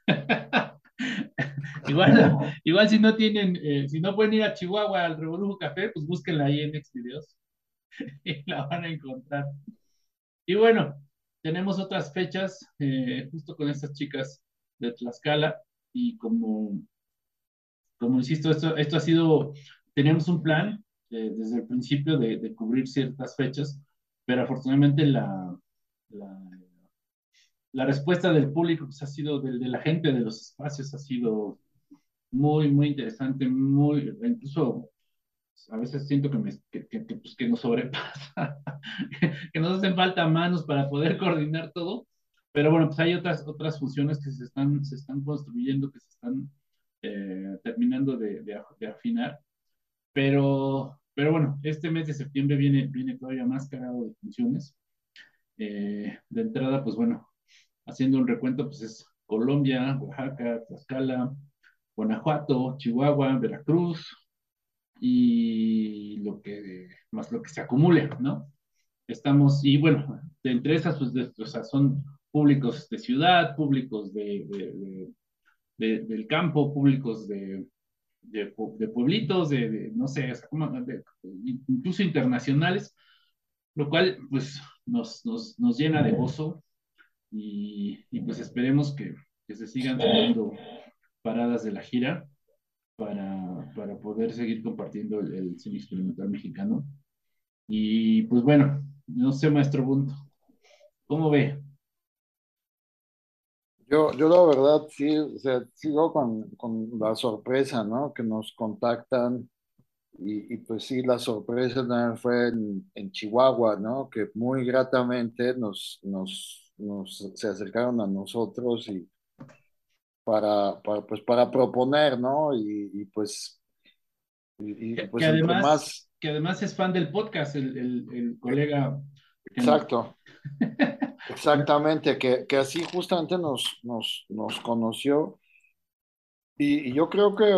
Igual, igual si no tienen, eh, si no pueden ir a Chihuahua al Revolujo Café, pues búsquenla ahí en Xvideos y la van a encontrar. Y bueno, tenemos otras fechas eh, justo con estas chicas de Tlaxcala y como, como insisto, esto, esto ha sido, teníamos un plan eh, desde el principio de, de cubrir ciertas fechas, pero afortunadamente la, la, la respuesta del público pues, ha sido, de, de la gente de los espacios, ha sido muy, muy interesante, muy, incluso a veces siento que, me, que, que, que, pues, que nos sobrepasa, que nos hacen falta manos para poder coordinar todo, pero bueno, pues hay otras, otras funciones que se están, se están construyendo, que se están eh, terminando de, de, de, afinar, pero, pero bueno, este mes de septiembre viene, viene todavía más cargado de funciones. Eh, de entrada, pues bueno, haciendo un recuento, pues es Colombia, Oaxaca, Tlaxcala, Guanajuato, Chihuahua, Veracruz, y lo que, más lo que se acumule, ¿no? Estamos, y bueno, de entre esas, pues, de, o sea, son públicos de ciudad, públicos de, de, de, de del campo, públicos de, de, de pueblitos, de, de, no sé, o sea, como, de, incluso internacionales, lo cual, pues, nos, nos, nos llena de gozo y, y pues esperemos que, que se sigan sumando paradas de la gira para, para poder seguir compartiendo el, el cine experimental mexicano. Y pues bueno, no sé, maestro Bunt, ¿cómo ve? Yo, yo la verdad sí, o sea, sigo con, con la sorpresa, ¿no? Que nos contactan y, y pues sí, la sorpresa también fue en, en Chihuahua, ¿no? Que muy gratamente nos, nos, nos se acercaron a nosotros y para, para, pues para proponer, ¿no? Y, y pues, y, y, Que, que pues entre además, más, que además es fan del podcast, el, el, el colega que nos... exacto, exactamente, que, que así justamente nos, nos, nos conoció. Y, y yo creo que,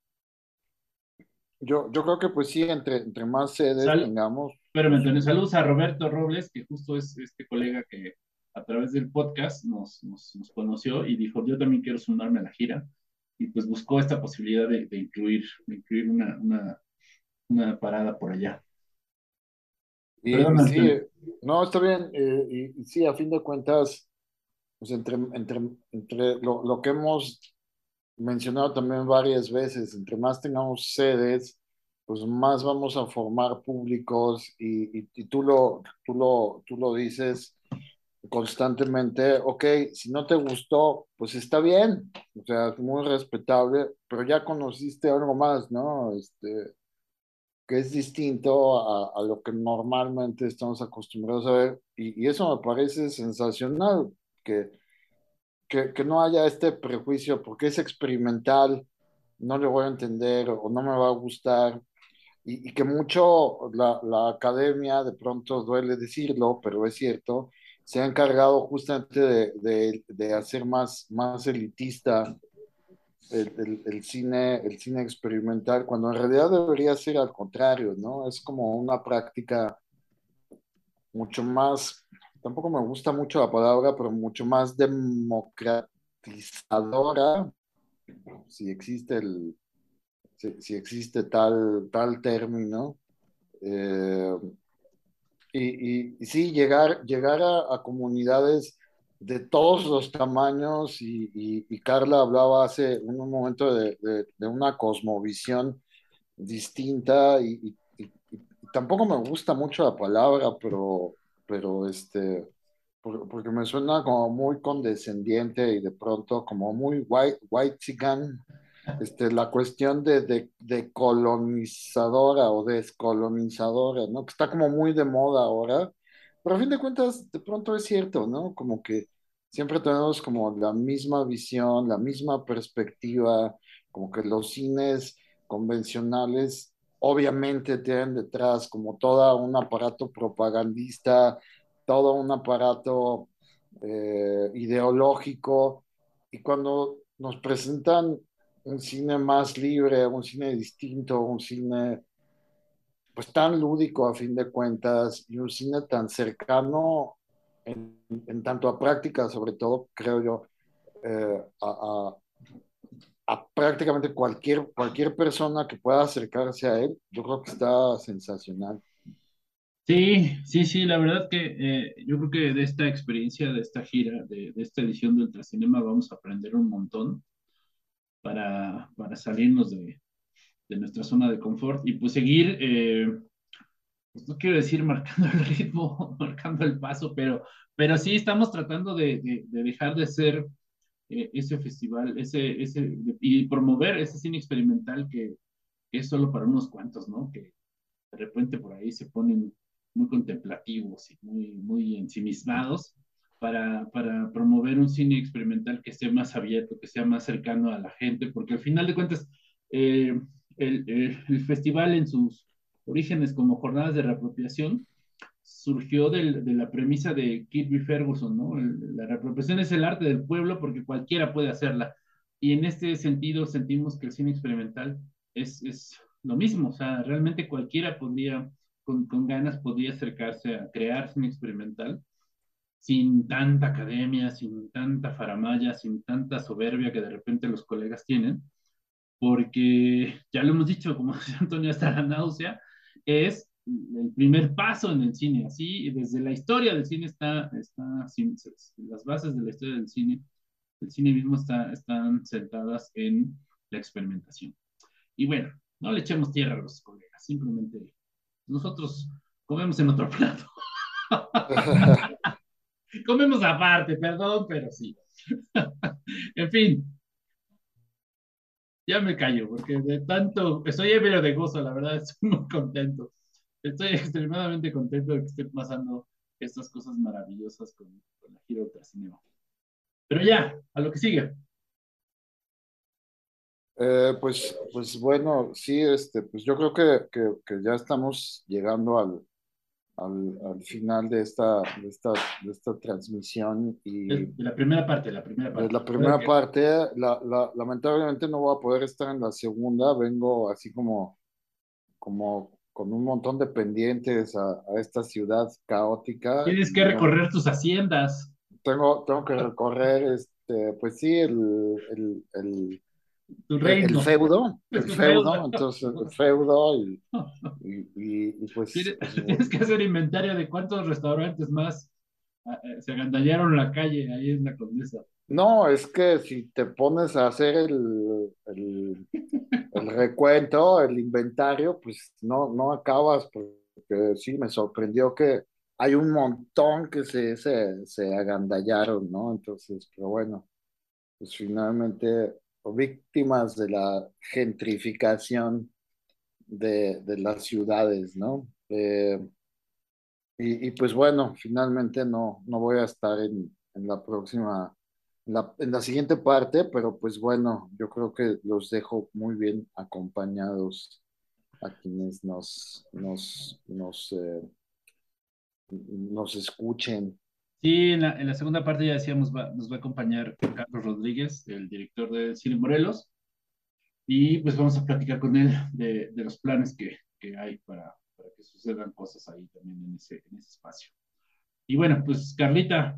yo, yo creo que pues sí, entre, entre más sedes Sal, tengamos, pero pues Antonio, saludos a Roberto Robles, que justo es este colega que a través del podcast nos, nos, nos conoció y dijo, yo también quiero sumarme a la gira. Y pues buscó esta posibilidad de, de incluir, de incluir una, una, una parada por allá. y, Perdón, y sí, Antonio. eh, no, está bien, eh, y, y sí, a fin de cuentas, pues entre, entre, entre lo, lo que hemos mencionado también varias veces, entre más tengamos sedes, pues más vamos a formar públicos y, y, y tú lo, tú lo, tú lo dices constantemente, ok, si no te gustó, pues está bien, o sea, es muy respetable, pero ya conociste algo más, ¿no? Este, que es distinto a, a lo que normalmente estamos acostumbrados a ver, y, y eso me parece sensacional, que, que, que no haya este prejuicio, porque es experimental, no le voy a entender o no me va a gustar, y, y que mucho la, la academia, de pronto duele decirlo, pero es cierto, se ha encargado justamente de, de, de hacer más, más elitista el, el, el cine, el cine experimental, cuando en realidad debería ser al contrario, ¿no? Es como una práctica mucho más, tampoco me gusta mucho la palabra, pero mucho más democratizadora, si existe el, si, si existe tal, tal término. Eh, y, y, y sí, llegar, llegar a, a comunidades de todos los tamaños y, y- y Carla hablaba hace un, un momento de, de- de una cosmovisión distinta y, y- y- y tampoco me gusta mucho la palabra, pero, pero este, por- porque me suena como muy condescendiente y de pronto como muy white, white este, la cuestión de, de, de colonizadora o descolonizadora, ¿no? Que está como muy de moda ahora, pero a fin de cuentas, de pronto es cierto, ¿no? Como que siempre tenemos como la misma visión, la misma perspectiva, como que los cines convencionales obviamente tienen detrás como todo un aparato propagandista, todo un aparato eh, ideológico, y cuando nos presentan un cine más libre, un cine distinto, un cine pues tan lúdico a fin de cuentas y un cine tan cercano en, en tanto a práctica, sobre todo, creo yo, eh, a, a, a, prácticamente cualquier, cualquier persona que pueda acercarse a él, yo creo que está sensacional. Sí, sí, sí, la verdad que eh, yo creo que de esta experiencia, de esta gira, de, de esta edición de Ultracinema vamos a aprender un montón para, para salirnos de, de nuestra zona de confort y pues seguir, eh, pues no quiero decir marcando el ritmo, marcando el paso, pero, pero sí estamos tratando de, de, de dejar de ser eh, ese festival, ese, ese, de- y promover ese cine experimental que, que es solo para unos cuantos, ¿no? Que de repente por ahí se ponen muy contemplativos y muy, muy ensimismados para, para promover un cine experimental que esté más abierto, que sea más cercano a la gente, porque al final de cuentas, eh, el, el, el festival en sus orígenes como jornadas de reapropiación surgió del, de la premisa de Kirby Ferguson, ¿no? El- La reapropiación es el arte del pueblo porque cualquiera puede hacerla. Y en este sentido sentimos que el cine experimental es, es lo mismo, o sea, realmente cualquiera podría, con, con ganas, podría acercarse a crear cine experimental sin tanta academia, sin tanta faramaya, sin tanta soberbia que de repente los colegas tienen, porque ya lo hemos dicho, como decía Antonio, hasta la náusea, es el primer paso en el cine, así, desde la historia del cine está, está sin- las bases de la historia del cine, el cine mismo está, están sentadas en la experimentación. Y bueno, no le echemos tierra a los colegas, simplemente nosotros comemos en otro plato. Comemos aparte, perdón, pero sí. En fin, ya me callo, porque de tanto, estoy ebrio de gozo, la verdad, estoy muy contento. Estoy extremadamente contento de que estén pasando estas cosas maravillosas con, con la gira Ultracinema. Pero ya, a lo que sigue. Eh, pues, pues bueno, sí, este, pues yo creo que, que, que ya estamos llegando al, al, al final de esta, de esta, de esta transmisión, De, y de la primera parte, la primera de parte. la Recuerda primera que parte, la, la- lamentablemente no voy a poder estar en la segunda, vengo así como, como con un montón de pendientes a, a esta ciudad caótica, tienes que y no, recorrer tus haciendas, tengo, tengo que recorrer, este, pues sí, el, el, el, tu el, el reino, feudo, el tu feudo. feudo, entonces el feudo, y, y, y- y pues, Tienes, pues, tienes que hacer inventario de cuántos restaurantes más ah, eh, se agandallaron la calle ahí en la Condesa. no, es que si te pones a hacer el, el, el recuento, el inventario, pues no, no acabas, porque sí, me sorprendió que hay un montón que se, se, se agandallaron, ¿no? Entonces, pero bueno, pues finalmente víctimas de la gentrificación de, de las ciudades, ¿no? Eh, y, y pues bueno, finalmente no, no voy a estar en, en la próxima, en la, en la siguiente parte, pero pues bueno, yo creo que los dejo muy bien acompañados a quienes nos, nos, nos, eh, nos escuchen. Sí, en la, en la segunda parte ya decíamos, va- nos va a acompañar Carlos Rodríguez, el director de Cine Morelos, y pues vamos a platicar con él de, de los planes que, que hay para, para que sucedan cosas ahí también en ese, en ese espacio. Y bueno, pues Carlita,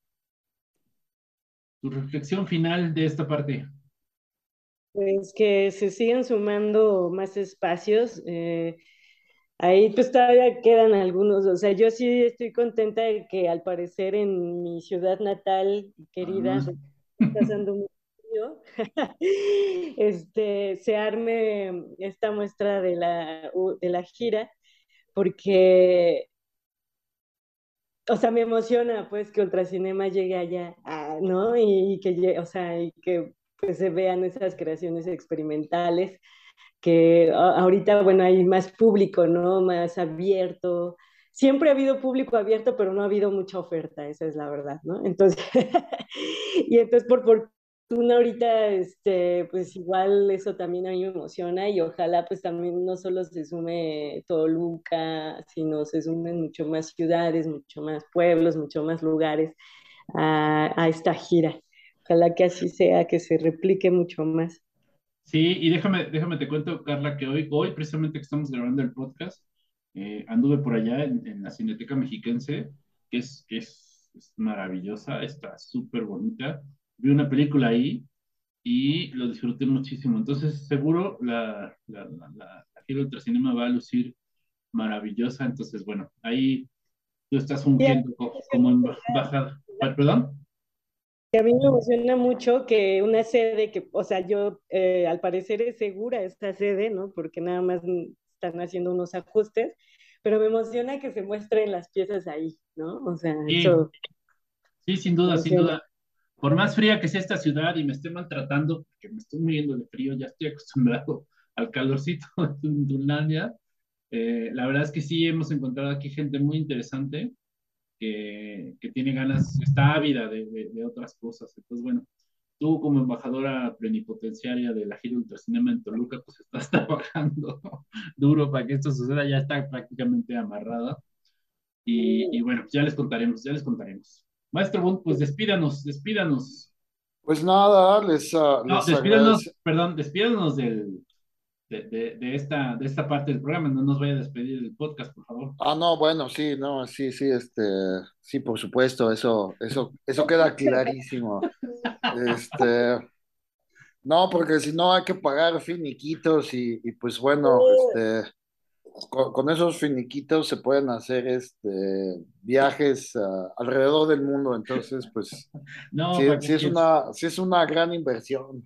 tu reflexión final de esta parte. Pues que se siguen sumando más espacios. eh, ahí pues todavía quedan algunos. O sea, yo sí estoy contenta de que al parecer en mi ciudad natal y querida, Ah, donde está pasando un frío, este, se arme esta muestra de la, de la gira, porque o sea, me emociona pues que Ultracinema llegue allá, ah, ¿no? Y, y que, lle- o sea, y que pues se vean esas creaciones experimentales que a- ahorita, bueno, hay más público, ¿no? Más abierto. Siempre ha habido público abierto, pero no ha habido mucha oferta, esa es la verdad, ¿no? Entonces, y entonces por fortuna ahorita, este, pues igual eso también a mí me emociona y ojalá pues también no solo se sume Toluca, sino se sumen mucho más ciudades, mucho más pueblos, mucho más lugares a, a esta gira. Ojalá que así sea, que se replique mucho más. Sí, y déjame, déjame te cuento, Carla, que hoy, hoy precisamente que estamos grabando el podcast, eh, anduve por allá en, en la Cineteca Mexiquense, que es, que es, es maravillosa, está súper bonita. Vi una película ahí y lo disfruté muchísimo. Entonces, seguro la, la, la, la, la gira Ultracinema va a lucir maravillosa. Entonces, bueno, ahí tú estás Y a mí fungiendo co- como embajada. ¿Perdón? Y a mí me emociona mucho que una sede que, o sea, yo eh, al parecer es segura esta sede, ¿no? Porque nada más están haciendo unos ajustes, pero me emociona que se muestren las piezas ahí, ¿no? O sea, Sí, eso sí, sin me duda, sin emociona. duda. Por más fría que sea esta ciudad y me esté maltratando, porque me estoy muriendo de frío, ya estoy acostumbrado al calorcito de Dunlandia, eh, la verdad es que sí hemos encontrado aquí gente muy interesante que, que tiene ganas, está ávida de, de, de otras cosas. Entonces, bueno, tú como embajadora plenipotenciaria de la gira Ultracinema en Toluca, pues estás trabajando duro para que esto suceda, ya está prácticamente amarrada. Y, y bueno, ya les contaremos, ya les contaremos. Maestro Bund, pues despídanos, despídanos. Pues nada, les, ah, No, les despídanos, agradece. perdón, despídanos del, de, de, de esta, de esta parte del programa, no nos vaya a despedir del podcast, por favor. Ah, no, bueno, sí, no, sí, sí, este, sí, por supuesto, eso, eso, eso queda clarísimo. Este, no, porque si no hay que pagar finiquitos y, y pues bueno, este, con, con esos finiquitos se pueden hacer este viajes ah, alrededor del mundo, entonces, pues, No, sí, ¿para qué sí es quieres? una, sí es una gran inversión.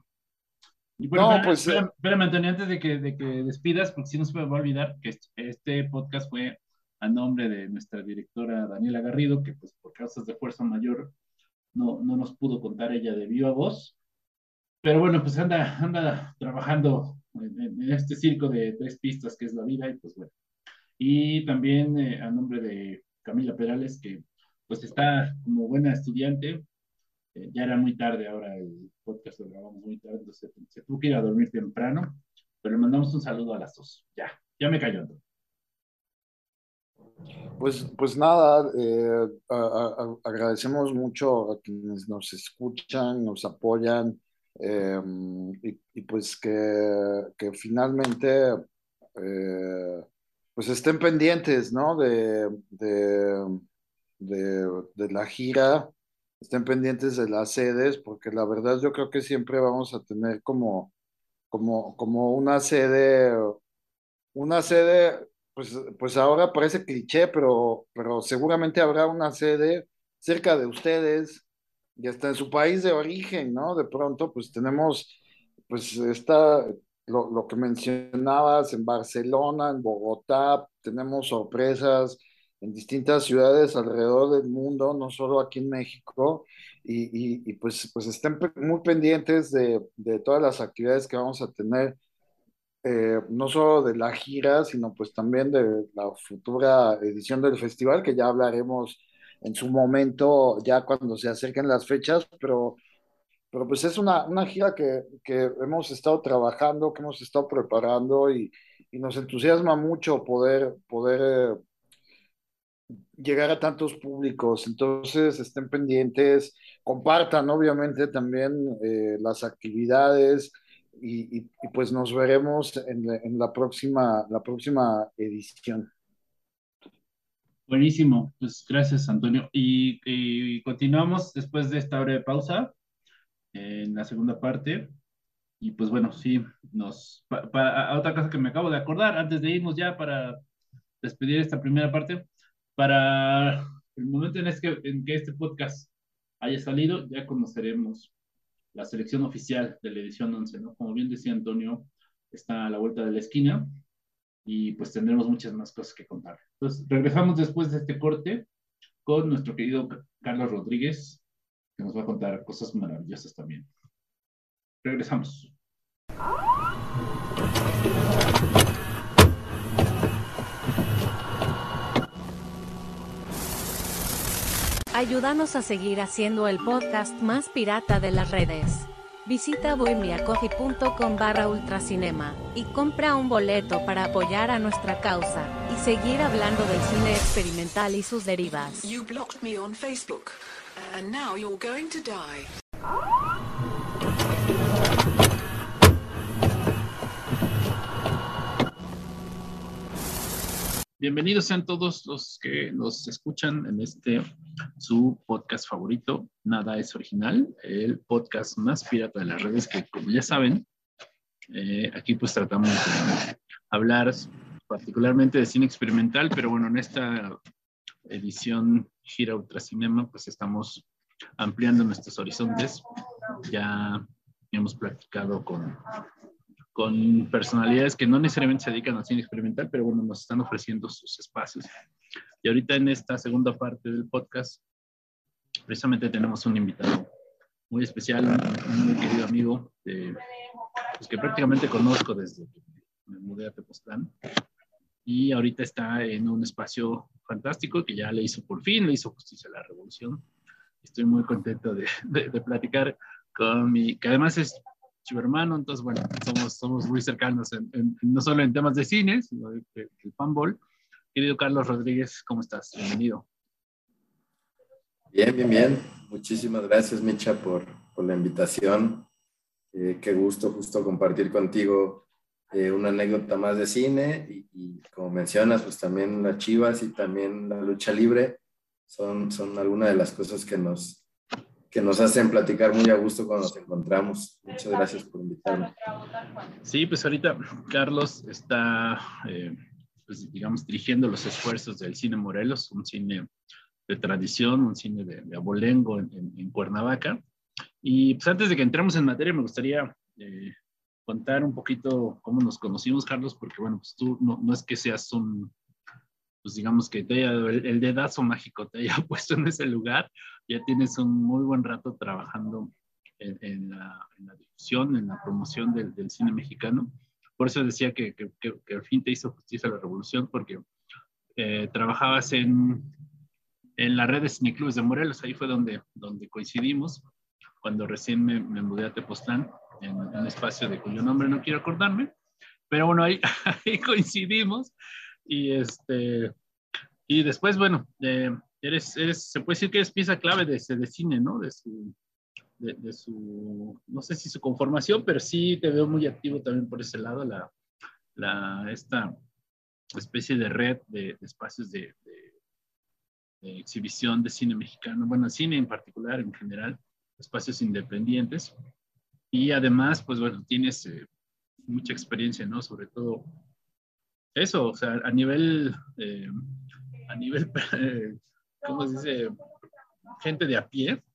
Y bueno, No, espérame, pues, eh, espérame, espérame, Antonio, antes de que, de que despidas, porque si no se me va a olvidar que este, este podcast fue a nombre de nuestra directora Daniela Garrido, que pues por causas de fuerza mayor no, no nos pudo contar ella de viva voz. Pero bueno, pues anda, anda trabajando en, en este circo de tres pistas que es la vida y pues bueno. Y también eh, a nombre de Camila Perales, que pues está como buena estudiante, eh, ya era muy tarde ahora el podcast lo grabamos muy tarde, entonces se tuvo que ir a dormir temprano, pero le mandamos un saludo a las dos. Ya, ya me cayó. pues, pues nada, eh, a- a- a- agradecemos mucho a quienes nos escuchan, nos apoyan, eh, y, y pues que, que finalmente eh, pues estén pendientes, ¿no? De, de, de, de la gira, estén pendientes de las sedes, porque la verdad yo creo que siempre vamos a tener como, como, como una sede una sede, pues, pues ahora parece cliché, pero, pero seguramente habrá una sede cerca de ustedes y hasta en su país de origen, ¿no? De pronto, pues tenemos, pues está lo, lo que mencionabas en Barcelona, en Bogotá, tenemos sorpresas en distintas ciudades alrededor del mundo, no solo aquí en México, y, y, y pues, pues estén pe- muy pendientes de, de todas las actividades que vamos a tener eh, no solo de la gira, sino pues también de la futura edición del festival, que ya hablaremos en su momento, ya cuando se acerquen las fechas, pero, pero pues es una, una gira que, que hemos estado trabajando, que hemos estado preparando y, y nos entusiasma mucho poder, poder eh, llegar a tantos públicos. Entonces estén pendientes, compartan obviamente también eh, las actividades y, y- y, pues nos veremos en la, en la próxima, la próxima edición. Buenísimo, pues gracias, Antonio. Y, y continuamos después de esta breve pausa en la segunda parte. Y pues bueno, sí, nos. Pa- pa- a- otra cosa que me acabo de acordar, antes de irnos ya para despedir esta primera parte, para el momento en, es que, en que este podcast haya salido, ya conoceremos la selección oficial de la edición once, ¿no? Como bien decía Antonio, está a la vuelta de la esquina y pues tendremos muchas más cosas que contar. Entonces, regresamos después de este corte con nuestro querido Carlos Rodríguez, que nos va a contar cosas maravillosas también. Regresamos. Ayúdanos a seguir haciendo el podcast más pirata de las redes. Visita buymeacoffee.com barra ultracinema y compra un boleto para apoyar a nuestra causa y seguir hablando del cine experimental y sus derivas. You blocked me on Facebook, and now you're going to die. Bienvenidos sean todos los que nos escuchan en este su podcast favorito, Nada es Original, el podcast más pirata de las redes que, como ya saben, eh, aquí pues tratamos de hablar particularmente de cine experimental, pero bueno, en esta edición Gira Ultracinema pues estamos ampliando nuestros horizontes. Ya hemos platicado con con personalidades que no necesariamente se dedican al cine experimental, pero bueno, nos están ofreciendo sus espacios. Y ahorita en esta segunda parte del podcast, precisamente tenemos un invitado muy especial, un muy querido amigo, de, pues que prácticamente conozco desde que me mudé a Tepoztlán, y ahorita está en un espacio fantástico que ya le hizo por fin, le hizo justicia a la revolución. Estoy muy contento de, de, de platicar con mi, que además es su hermano, entonces bueno, somos, somos muy cercanos, en, en, no solo en temas de cine, sino de, de, del fanball. Querido Carlos Rodríguez, ¿cómo estás? Bienvenido. Bien, bien, bien. Muchísimas gracias, Micha, por, por la invitación. Eh, qué gusto justo compartir contigo eh, una anécdota más de cine y, y como mencionas, pues también las Chivas y también la lucha libre son, son algunas de las cosas que nos que nos hacen platicar muy a gusto cuando nos encontramos. Muchas gracias por invitarme. Sí, pues ahorita Carlos está, eh, pues digamos, dirigiendo los esfuerzos del Cine Morelos, un cine de tradición, un cine de, de abolengo en, en, en Cuernavaca. Y pues antes de que entremos en materia, me gustaría eh, contar un poquito cómo nos conocimos, Carlos, porque bueno, pues tú no, no es que seas un... pues digamos que te haya, el, el dedazo mágico te haya puesto en ese lugar. Ya tienes un muy buen rato trabajando en, en, la, en la difusión, en la promoción del, del cine mexicano. Por eso decía que, que, que, que al fin te hizo justicia la revolución, porque eh, trabajabas en, en la red de cineclubes de Morelos. Ahí fue donde, donde coincidimos, cuando recién me, me mudé a Tepoztlán, en, en un espacio de cuyo nombre no quiero acordarme. Pero bueno, ahí, ahí coincidimos. Y este y después, bueno, eh, eres, eres, se puede decir que eres pieza clave de, de cine, ¿no? De su, de, de su, no sé si su conformación, pero sí te veo muy activo también por ese lado, la, la, esta especie de red de, de espacios de, de, de exhibición de cine mexicano, bueno, cine en particular, en general, espacios independientes. Y además, pues bueno, tienes eh, mucha experiencia, ¿no? Sobre todo eso, o sea, a nivel, eh, a nivel, eh, ¿cómo se dice? Gente de a pie,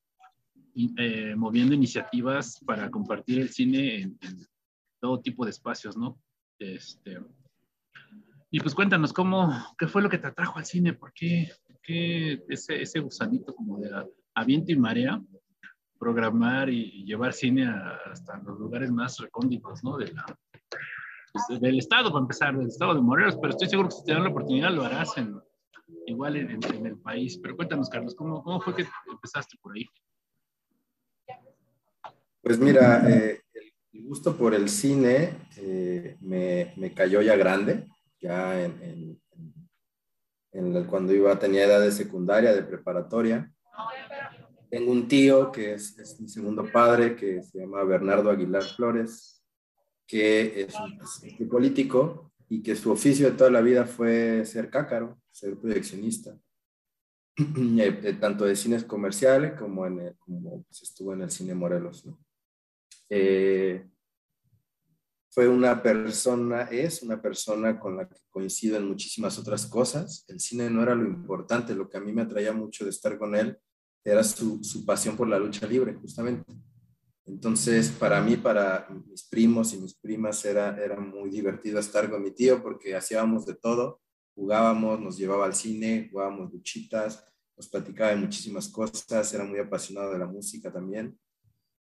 eh, moviendo iniciativas para compartir el cine en, en todo tipo de espacios, ¿no? Este, y pues cuéntanos, ¿cómo, qué fue lo que te atrajo al cine? ¿Por qué, por qué ese, ese gusanito como de a, a viento y marea, programar y, y llevar cine a, hasta los lugares más recónditos, ¿no? De la, pues, del estado, para empezar, del estado de Morelos, pero estoy seguro que si te dan la oportunidad lo harás en, igual en, en, en el país. Pero cuéntanos, Carlos, ¿cómo, cómo fue que empezaste por ahí? Pues mira, eh, el gusto por el cine eh, me, me cayó ya grande, ya en, en, en el, cuando iba, tenía edad de secundaria, de preparatoria. Tengo un tío que es, es mi segundo padre, que se llama Bernardo Aguilar Flores, que es un, es un político y que su oficio de toda la vida fue ser cácaro, ser proyeccionista, tanto de cines comerciales como, en el, como pues, estuvo en el Cine Morelos, ¿no? Eh, fue una persona, es una persona con la que coincido en muchísimas otras cosas. El cine no era lo importante, lo que a mí me atraía mucho de estar con él era su, su pasión por la lucha libre, justamente. Entonces, para mí, para mis primos y mis primas, era, era muy divertido estar con mi tío porque hacíamos de todo. Jugábamos, nos llevaba al cine, jugábamos luchitas, nos platicaba de muchísimas cosas, era muy apasionado de la música también.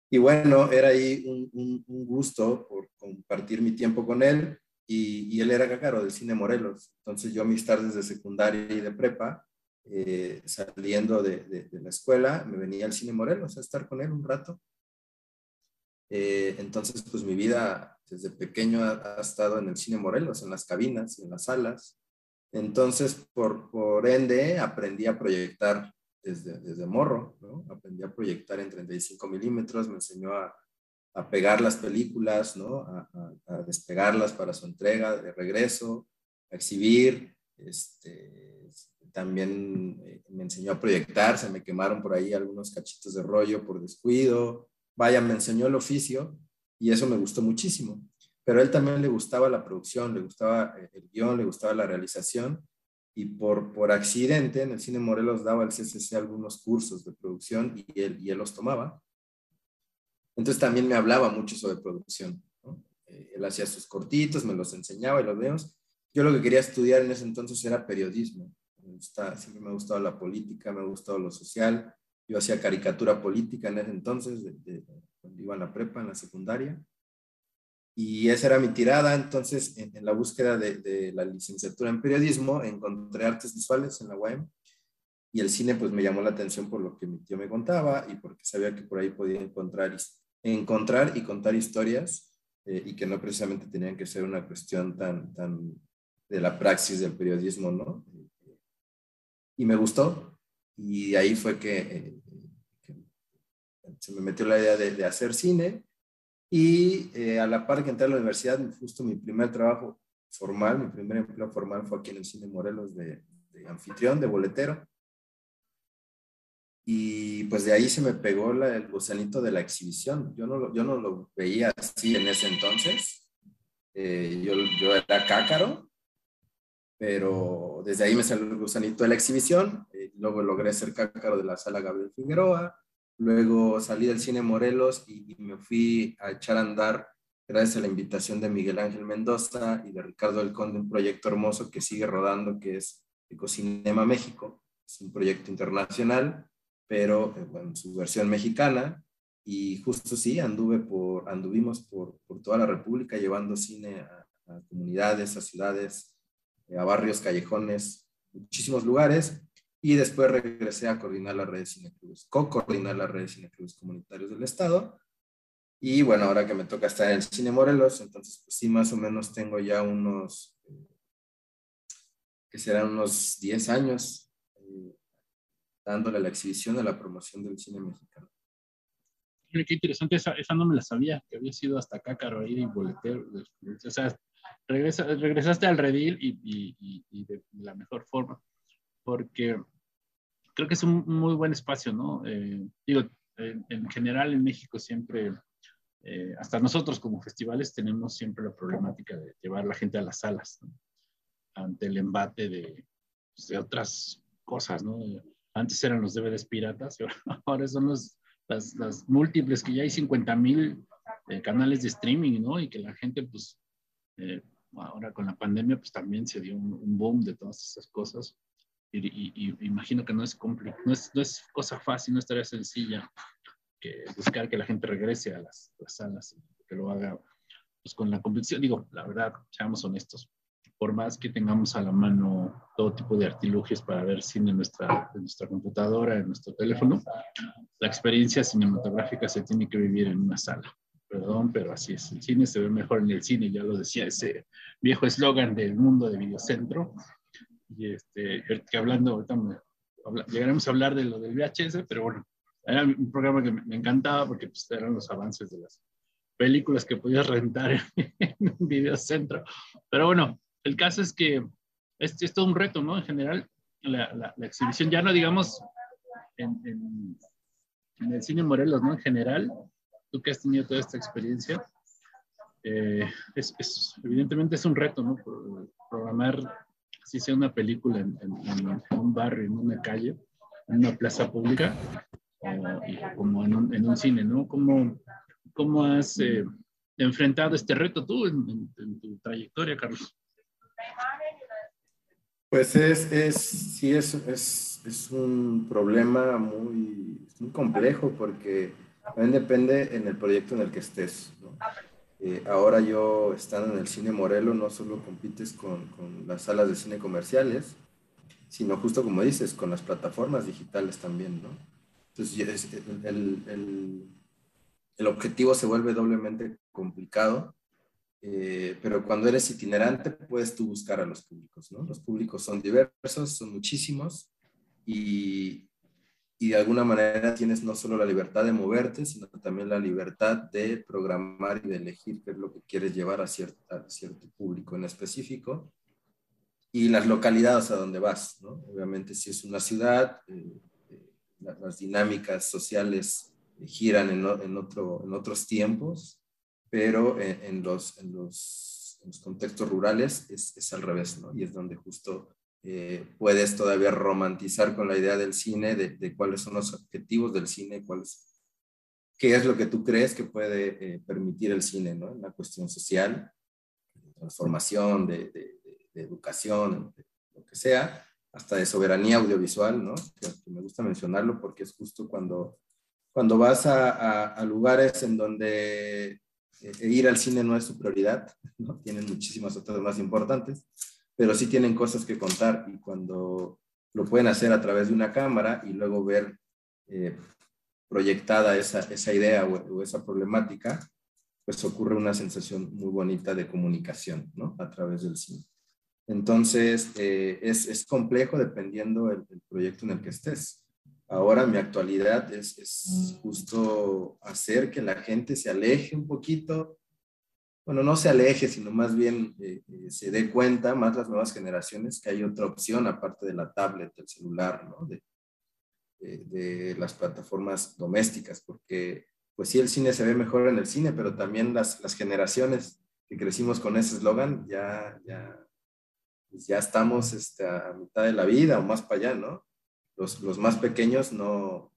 Y bueno, era ahí un, un, un gusto por compartir mi tiempo con él, y, y él era cácaro del Cine Morelos. Entonces yo mis tardes de secundaria y de prepa, eh, saliendo de, de, de la escuela, me venía al Cine Morelos a estar con él un rato. Eh, entonces, pues mi vida desde pequeño ha, ha estado en el Cine Morelos, en las cabinas, en las salas. Entonces, por, por ende, aprendí a proyectar desde, desde morro, ¿no? Aprendí a proyectar en treinta y cinco milímetros, me enseñó a, a pegar las películas, ¿no? A, a, a despegarlas para su entrega de regreso, a exhibir. Este, también eh, me enseñó a proyectar, se me quemaron por ahí algunos cachitos de rollo por descuido. Vaya, me enseñó el oficio y eso me gustó muchísimo. Pero a él también le gustaba la producción, le gustaba el guión, le gustaba la realización, y por, por accidente en el Cine Morelos daba el C C C algunos cursos de producción y él, y él los tomaba. Entonces también me hablaba mucho sobre producción, ¿no? Eh, él hacía sus cortitos, me los enseñaba y los vemos. Yo lo que quería estudiar en ese entonces era periodismo. Me gusta, siempre me ha gustado la política, me ha gustado lo social. Yo hacía caricatura política en ese entonces, de, de, cuando iba a la prepa, en la secundaria. Y esa era mi tirada. Entonces, en, en la búsqueda de, de la licenciatura en periodismo, encontré artes visuales en la U A M, y el cine pues me llamó la atención por lo que mi tío me contaba y porque sabía que por ahí podía encontrar, encontrar y contar historias, eh, y que no precisamente tenían que ser una cuestión tan, tan de la praxis del periodismo, ¿no? Y me gustó, y ahí fue que, eh, que se me metió la idea de, de hacer cine. Y eh, a la par que entré a la universidad, justo mi primer trabajo formal, mi primer empleo formal fue aquí en el Cine Morelos de, de anfitrión, de boletero. Y pues de ahí se me pegó la, el gusanito de la exhibición. Yo no lo, yo no lo veía así en ese entonces. Eh, yo, yo era cácaro, pero desde ahí me salió el gusanito de la exhibición. Eh, luego logré ser cácaro de la Sala Gabriel Figueroa. Luego salí del Cine Morelos y, y me fui a echar a andar, gracias a la invitación de Miguel Ángel Mendoza y de Ricardo del Conde, un proyecto hermoso que sigue rodando, que es Ecocinema México. Es un proyecto internacional, pero eh, bueno, su versión mexicana. Y justo sí, anduve por, anduvimos por, por toda la República llevando cine a, a comunidades, a ciudades, a barrios, callejones, muchísimos lugares. Y después regresé a coordinar las redes cineclubes, co-coordinar las redes cineclubes comunitarios del Estado. Y bueno, ahora que me toca estar en el Cine Morelos, entonces pues sí, más o menos tengo ya unos, eh, que serán unos diez años, eh, dándole a la exhibición, a la promoción del cine mexicano. Qué interesante, esa, esa no me la sabía, que había sido hasta cácaro ahí y boletero. O sea, regresa, regresaste al redil y, y, y, y de la mejor forma, porque creo que es un muy buen espacio, ¿no? Eh, digo, en, en general en México siempre, eh, hasta nosotros como festivales tenemos siempre la problemática de llevar a la gente a las salas, ¿no? Ante el embate de, pues, de otras cosas, ¿no? Antes eran los D V Ds piratas, y ahora son los, las, las múltiples, que ya hay cincuenta mil eh, canales de streaming, ¿no? Y que la gente, pues, eh, ahora con la pandemia, pues también se dio un, un boom de todas esas cosas. Y, y, y imagino que no es, no, es, no es cosa fácil, no es tarea sencilla que buscar que la gente regrese a las, las salas, que lo haga pues, con la convicción. Digo, la verdad, seamos honestos, por más que tengamos a la mano todo tipo de artilugios para ver cine en nuestra, en nuestra computadora, en nuestro teléfono, la experiencia cinematográfica se tiene que vivir en una sala. Perdón, pero así es. El cine se ve mejor en el cine, ya lo decía ese viejo eslogan del mundo de Videocentro. Y este, que hablando, ahorita me, habla, llegaremos a hablar de lo del V H S, pero bueno, era un programa que me, me encantaba porque pues, eran los avances de las películas que podías rentar en, en un Videocentro. Pero bueno, el caso es que es, es todo un reto, ¿no? En general, la, la, la exhibición, ya no digamos en, en, en el cine Morelos, ¿no? En general, tú que has tenido toda esta experiencia, eh, es, es, evidentemente es un reto, ¿no? Programar, si sea una película en, en, en un barrio, en una calle, en una plaza pública, o, y, como en un, en un cine, ¿no? ¿Cómo, cómo has eh, enfrentado este reto tú en, en, en tu trayectoria, Carlos? Pues es, es sí, es, es, es un problema muy, muy complejo porque También depende en el proyecto en el que estés, ¿no? Eh, ahora yo, estando en el Cine Morelos, no solo compites con, con las salas de cine comerciales, sino justo como dices, con las plataformas digitales también, ¿no? Entonces, el, el, el, el objetivo se vuelve doblemente complicado, eh, pero cuando eres itinerante puedes tú buscar a los públicos, ¿no? Los públicos son diversos, son muchísimos, y, y de alguna manera tienes no solo la libertad de moverte, sino también la libertad de programar y de elegir qué es lo que quieres llevar a cierto, a cierto público en específico, y las localidades a donde vas, ¿no? Obviamente si es una ciudad, eh, eh, las dinámicas sociales giran en, en, otro, en otros tiempos, pero en, en, los, en, los, en los contextos rurales es, es al revés, ¿no? Y es donde justo eh, puedes todavía romantizar con la idea del cine, de, de cuáles son los objetivos del cine, cuáles, qué es lo que tú crees que puede eh, permitir el cine, ¿no? Una cuestión social, de transformación, de, de, de, de educación, de lo que sea, hasta de soberanía audiovisual, ¿no? Que, que me gusta mencionarlo porque es justo cuando, cuando vas a, a, a lugares en donde eh, ir al cine no es su prioridad, ¿no? Tienen muchísimas otras más importantes, pero sí tienen cosas que contar, y cuando lo pueden hacer a través de una cámara y luego ver eh, proyectada esa, esa idea o, o esa problemática, pues ocurre una sensación muy bonita de comunicación, ¿no? A través del cine. Entonces, eh, es, es complejo dependiendo del, del proyecto en el que estés. Ahora mi actualidad es, es justo hacer que la gente se aleje un poquito, bueno, no se aleje, sino más bien eh, eh, se dé cuenta, más las nuevas generaciones, que hay otra opción aparte de la tablet, del celular, ¿no? De, de, de las plataformas domésticas, porque pues sí, el cine se ve mejor en el cine, pero también las, las generaciones que crecimos con ese eslogan, ya, ya, pues ya estamos este, a mitad de la vida o más para allá, ¿no? Los, los más pequeños no,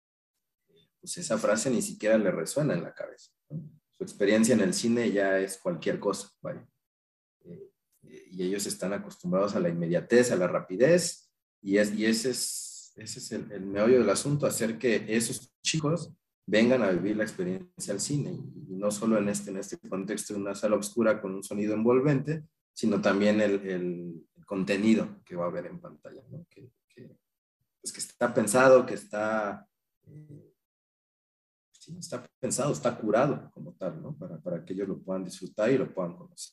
pues esa frase ni siquiera le resuena en la cabeza, ¿no? Su experiencia en el cine ya es cualquier cosa, ¿vale? Eh, y ellos están acostumbrados a la inmediatez, a la rapidez, y, es, y ese es, ese es el, el meollo del asunto, hacer que esos chicos vengan a vivir la experiencia al cine, y, y no solo en este, en este contexto de una sala oscura con un sonido envolvente, sino también el, el, el contenido que va a haber en pantalla, ¿no? Que, que, pues que está pensado, que está... Eh, Sí, está pensado, está curado como tal, ¿no? Para, para que ellos lo puedan disfrutar y lo puedan conocer.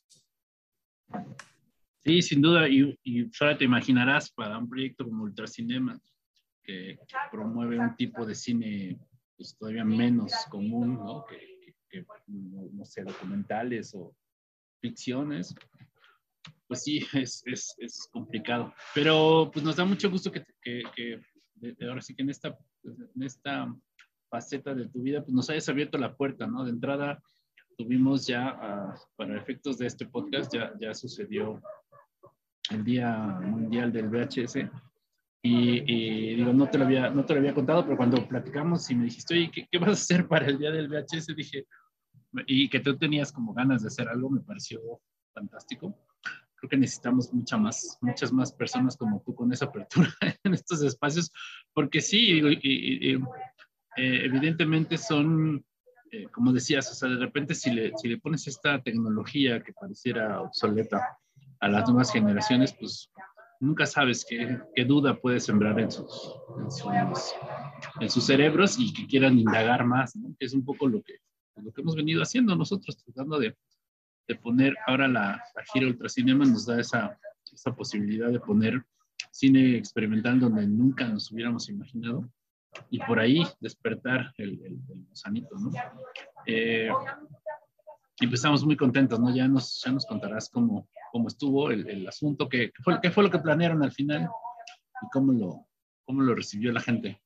Sí, sin duda, y, y solo te imaginarás para un proyecto como Ultracinema, que, que promueve un tipo de cine pues, todavía menos común, ¿no? Que, que, que no, no sé, documentales o ficciones, pues sí, es, es, es complicado. Pero pues nos da mucho gusto que, que, que de, de ahora sí que en esta, en esta faceta de tu vida, pues nos hayas abierto la puerta, ¿no? De entrada tuvimos ya, uh, para efectos de este podcast, ya, ya sucedió el Día Mundial del V H S, y, y digo, no te, lo había, no te lo había contado, pero cuando platicamos y me dijiste, oye, ¿qué, qué vas a hacer para el Día del V H S? Dije, y que tú tenías como ganas de hacer algo, me pareció fantástico. Creo que necesitamos mucha más, muchas más personas como tú con esa apertura en estos espacios, porque sí, y, y, y, eh, evidentemente son, eh, como decías, o sea, de repente si le, si le pones esta tecnología que pareciera obsoleta a las nuevas generaciones, pues nunca sabes qué, qué duda puede sembrar en sus, en, sus, en sus cerebros, y que quieran indagar más, ¿no? Que es un poco lo que, lo que hemos venido haciendo nosotros, tratando de, de poner, ahora la, la gira Ultracinema nos da esa, esa posibilidad de poner cine experimental donde nunca nos hubiéramos imaginado, y por ahí despertar el, el, el gusanito, ¿no? Eh, y pues estamos muy contentos, ¿no? Ya nos, ya nos contarás cómo, cómo estuvo el, el asunto, qué, qué, fue, qué fue lo que planearon al final y cómo lo, cómo lo recibió la gente.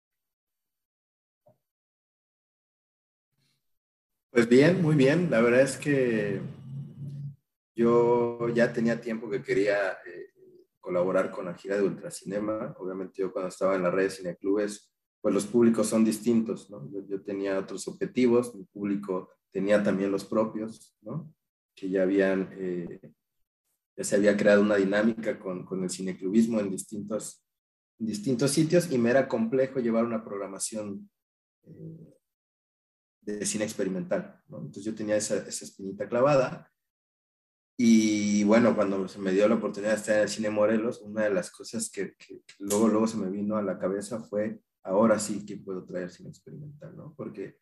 Pues bien, muy bien. La verdad es que yo ya tenía tiempo que quería eh, colaborar con la gira de Ultracinema. Obviamente yo cuando estaba en las redes cineclubes, pues los públicos son distintos, ¿no? Yo, yo tenía otros objetivos, mi público tenía también los propios, ¿no? Que ya habían, eh, ya se había creado una dinámica con, con el cineclubismo en distintos, en distintos sitios, y me era complejo llevar una programación eh, de cine experimental, ¿no? Entonces yo tenía esa, esa espinita clavada. Y bueno, cuando se me dio la oportunidad de estar en el Cine Morelos, una de las cosas que, que, que luego, luego se me vino a la cabeza fue, ahora sí que puedo traer cine experimental, ¿no? Porque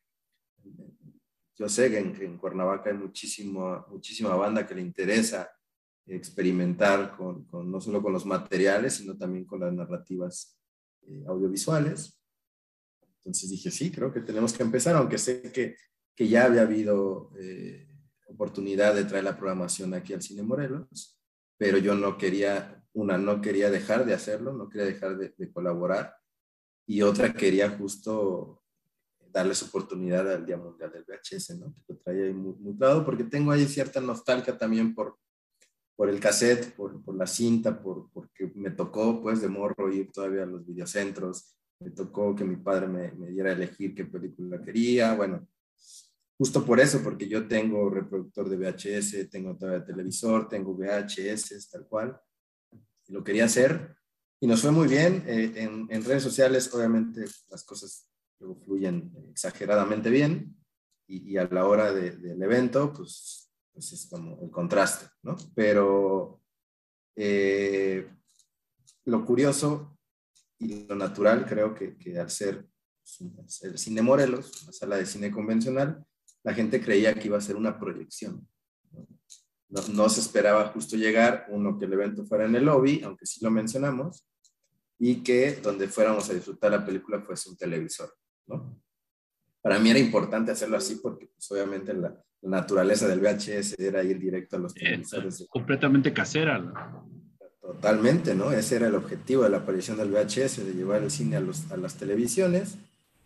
yo sé que en, que en Cuernavaca hay muchísimo, muchísima banda que le interesa experimentar con, con, no solo con los materiales, sino también con las narrativas eh, audiovisuales. Entonces dije, sí, creo que tenemos que empezar, aunque sé que, que ya había habido eh, oportunidad de traer la programación aquí al Cine Morelos, pero yo no quería, una, no quería dejar de hacerlo, no quería dejar de, de colaborar, y otra, quería justo darles oportunidad al Día Mundial del V H S, ¿no? Que lo traía ahí muy, muy claro, porque tengo ahí cierta nostalgia también por, por el cassette, por, por la cinta, por, porque me tocó pues de morro ir todavía a los videocentros, me tocó que mi padre me, me diera a elegir qué película quería, bueno, justo por eso, porque yo tengo reproductor de V H S, tengo todavía televisor, tengo V H S, tal cual, y lo quería hacer, y nos fue muy bien. Eh, en, en redes sociales obviamente las cosas luego fluyen exageradamente bien, y, y a la hora de, del evento, pues, pues es como el contraste, ¿no? Pero eh, lo curioso y lo natural, creo que, que al ser pues, el Cine Morelos, una sala de cine convencional, la gente creía que iba a ser una proyección, ¿no? No, no se esperaba justo llegar, uno, que el evento fuera en el lobby, aunque sí lo mencionamos, y que donde fuéramos a disfrutar la película fuese un televisor, ¿no? Para mí era importante hacerlo así porque pues, obviamente la, la naturaleza del V H S era ir directo a los televisores. Eh, completamente casera, ¿no? Totalmente, ¿no? Ese era el objetivo de la aparición del V H S, de llevar el cine a, los, a las televisiones.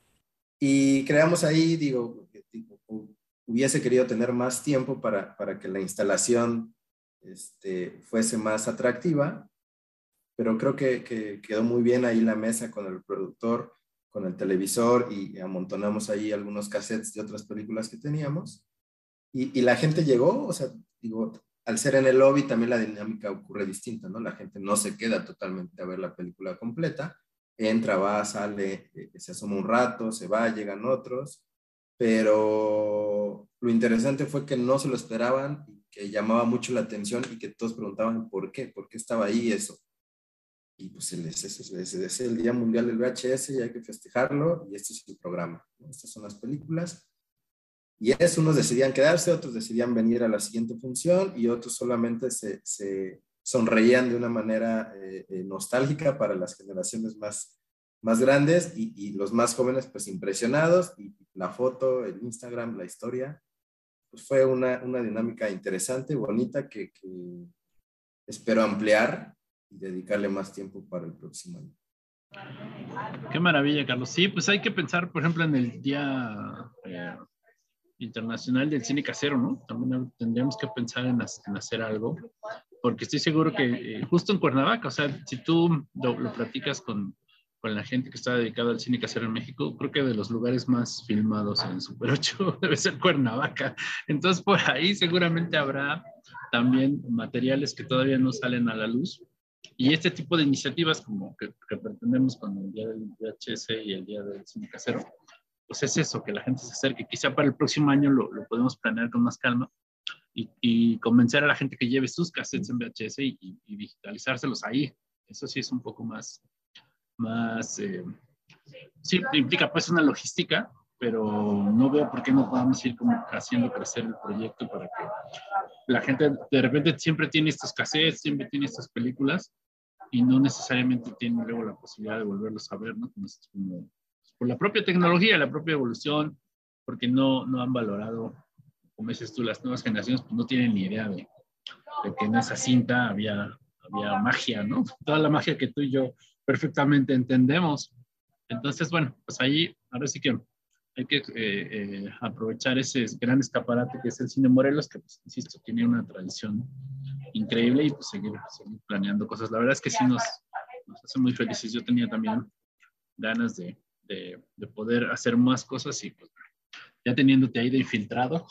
Y creamos ahí, digo, hubiese querido tener más tiempo para, para que la instalación este, fuese más atractiva, pero creo que, que quedó muy bien ahí la mesa con el productor, con el televisor, y amontonamos ahí algunos cassettes de otras películas que teníamos, y, y la gente llegó, o sea, digo, al ser en el lobby también la dinámica ocurre distinta, ¿no? La gente no se queda totalmente a ver la película completa, entra, va, sale, eh, se asoma un rato, se va, llegan otros, pero lo interesante fue que no se lo esperaban, y que llamaba mucho la atención, y que todos preguntaban por qué, por qué estaba ahí eso. Y pues es, es, es, es el Día Mundial del V H S y hay que festejarlo, y este es el programa, ¿no? Estas son las películas. Y es, unos decidían quedarse, otros decidían venir a la siguiente función, y otros solamente se, se sonreían de una manera eh, eh, nostálgica para las generaciones más, más grandes, y, y los más jóvenes pues impresionados, y la foto, el Instagram, la historia, pues fue una, una dinámica interesante, bonita, que, que espero ampliar y dedicarle más tiempo para el próximo año. Qué maravilla, Carlos. Sí, pues hay que pensar, por ejemplo, en el Día eh, Internacional del Cine Casero, ¿no? También tendríamos que pensar en, en hacer algo, porque estoy seguro que eh, justo en Cuernavaca, o sea, si tú lo, lo platicas con, con la gente que está dedicada al cine casero en México, creo que de los lugares más filmados en Super ocho debe ser Cuernavaca. Entonces, por ahí seguramente habrá también materiales que todavía no salen a la luz. Y este tipo de iniciativas como que, que pretendemos con el Día del V H S y el Día del Cine Casero, pues es eso, que la gente se acerque. Quizá para el próximo año lo, lo podemos planear con más calma, y, y convencer a la gente que lleve sus cassettes en V H S y, y, y digitalizárselos ahí. Eso sí es un poco más, más eh, sí, implica pues una logística, pero no veo por qué no podamos ir como haciendo crecer el proyecto para que la gente de repente siempre tiene estos cassettes, siempre tiene estas películas, y no necesariamente tiene luego la posibilidad de volverlos a ver, ¿no? Como, como, por la propia tecnología, la propia evolución, porque no, no han valorado, como dices tú, las nuevas generaciones pues no tienen ni idea de, de que en esa cinta había, había magia, ¿no? Toda la magia que tú y yo perfectamente entendemos. Entonces, bueno, pues ahí, ahora sí que hay que eh, eh, aprovechar ese gran escaparate que es el Cine Morelos, que, pues, insisto, tiene una tradición increíble, y pues seguir, seguir planeando cosas. La verdad es que sí nos, nos hace muy felices. Yo tenía también ganas de, de, de poder hacer más cosas, y pues ya teniéndote ahí de infiltrado,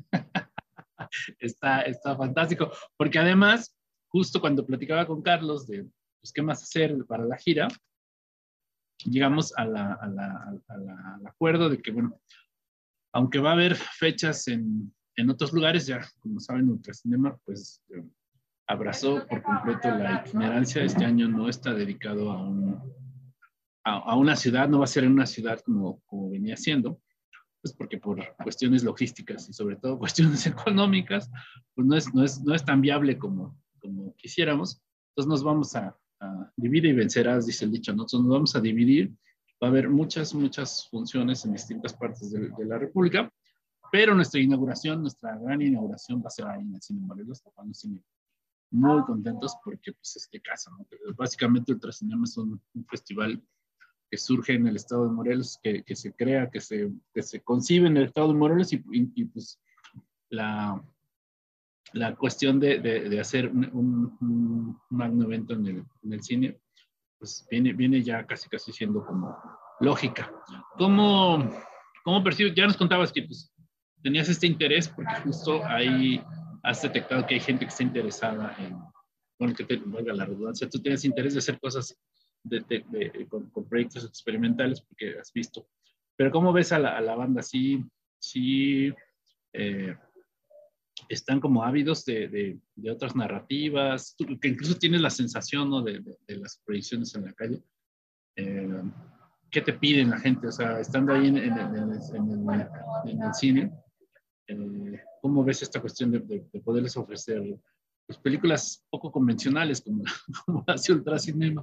está, está fantástico, porque además, justo cuando platicaba con Carlos de pues, qué más hacer para la gira, llegamos a la, a la, a la, al acuerdo de que, bueno, aunque va a haber fechas en, en otros lugares, ya como saben, Ultracinema pues eh, abrazó por completo la itinerancia. Este año no está dedicado a, un, a, a una ciudad, no va a ser en una ciudad como, como venía siendo, pues porque por cuestiones logísticas y sobre todo cuestiones económicas, pues no es, no es, no es tan viable como, como quisiéramos. Entonces nos vamos a, a dividir y vencerás, dice el dicho. Nosotros nos vamos a dividir. Va a haber muchas, muchas funciones en distintas partes de, de la República, pero nuestra inauguración, nuestra gran inauguración va a ser ahí en el Cine Morelos, Tapando Cine. Muy contentos porque pues este caso, ¿no? Básicamente Ultracinema es un, un festival que surge en el estado de Morelos, que, que se crea, que se, que se concibe en el estado de Morelos y, y, y pues la, la cuestión de, de, de hacer un, un, un magno evento en el, en el cine, pues viene, viene ya casi casi siendo como lógica. ¿Cómo, cómo percibes? Ya nos contabas que pues, tenías este interés porque justo ahí has detectado que hay gente que está interesada en, bueno, que te valga la redundancia, tú tienes interés de hacer cosas de, de, de, con, con proyectos experimentales porque has visto. Pero ¿cómo ves a la, a la banda? ¿Sí, sí eh, están como ávidos de, de, de otras narrativas? Tú, que incluso tienes la sensación, ¿no? de, de, de las proyecciones en la calle. Eh, ¿Qué te piden la gente? O sea, estando ahí en, en, en, en, el, en el cine, eh, ¿cómo ves esta cuestión de, de, de poderles ofrecer pues, películas poco convencionales como, como hace Ultracinema?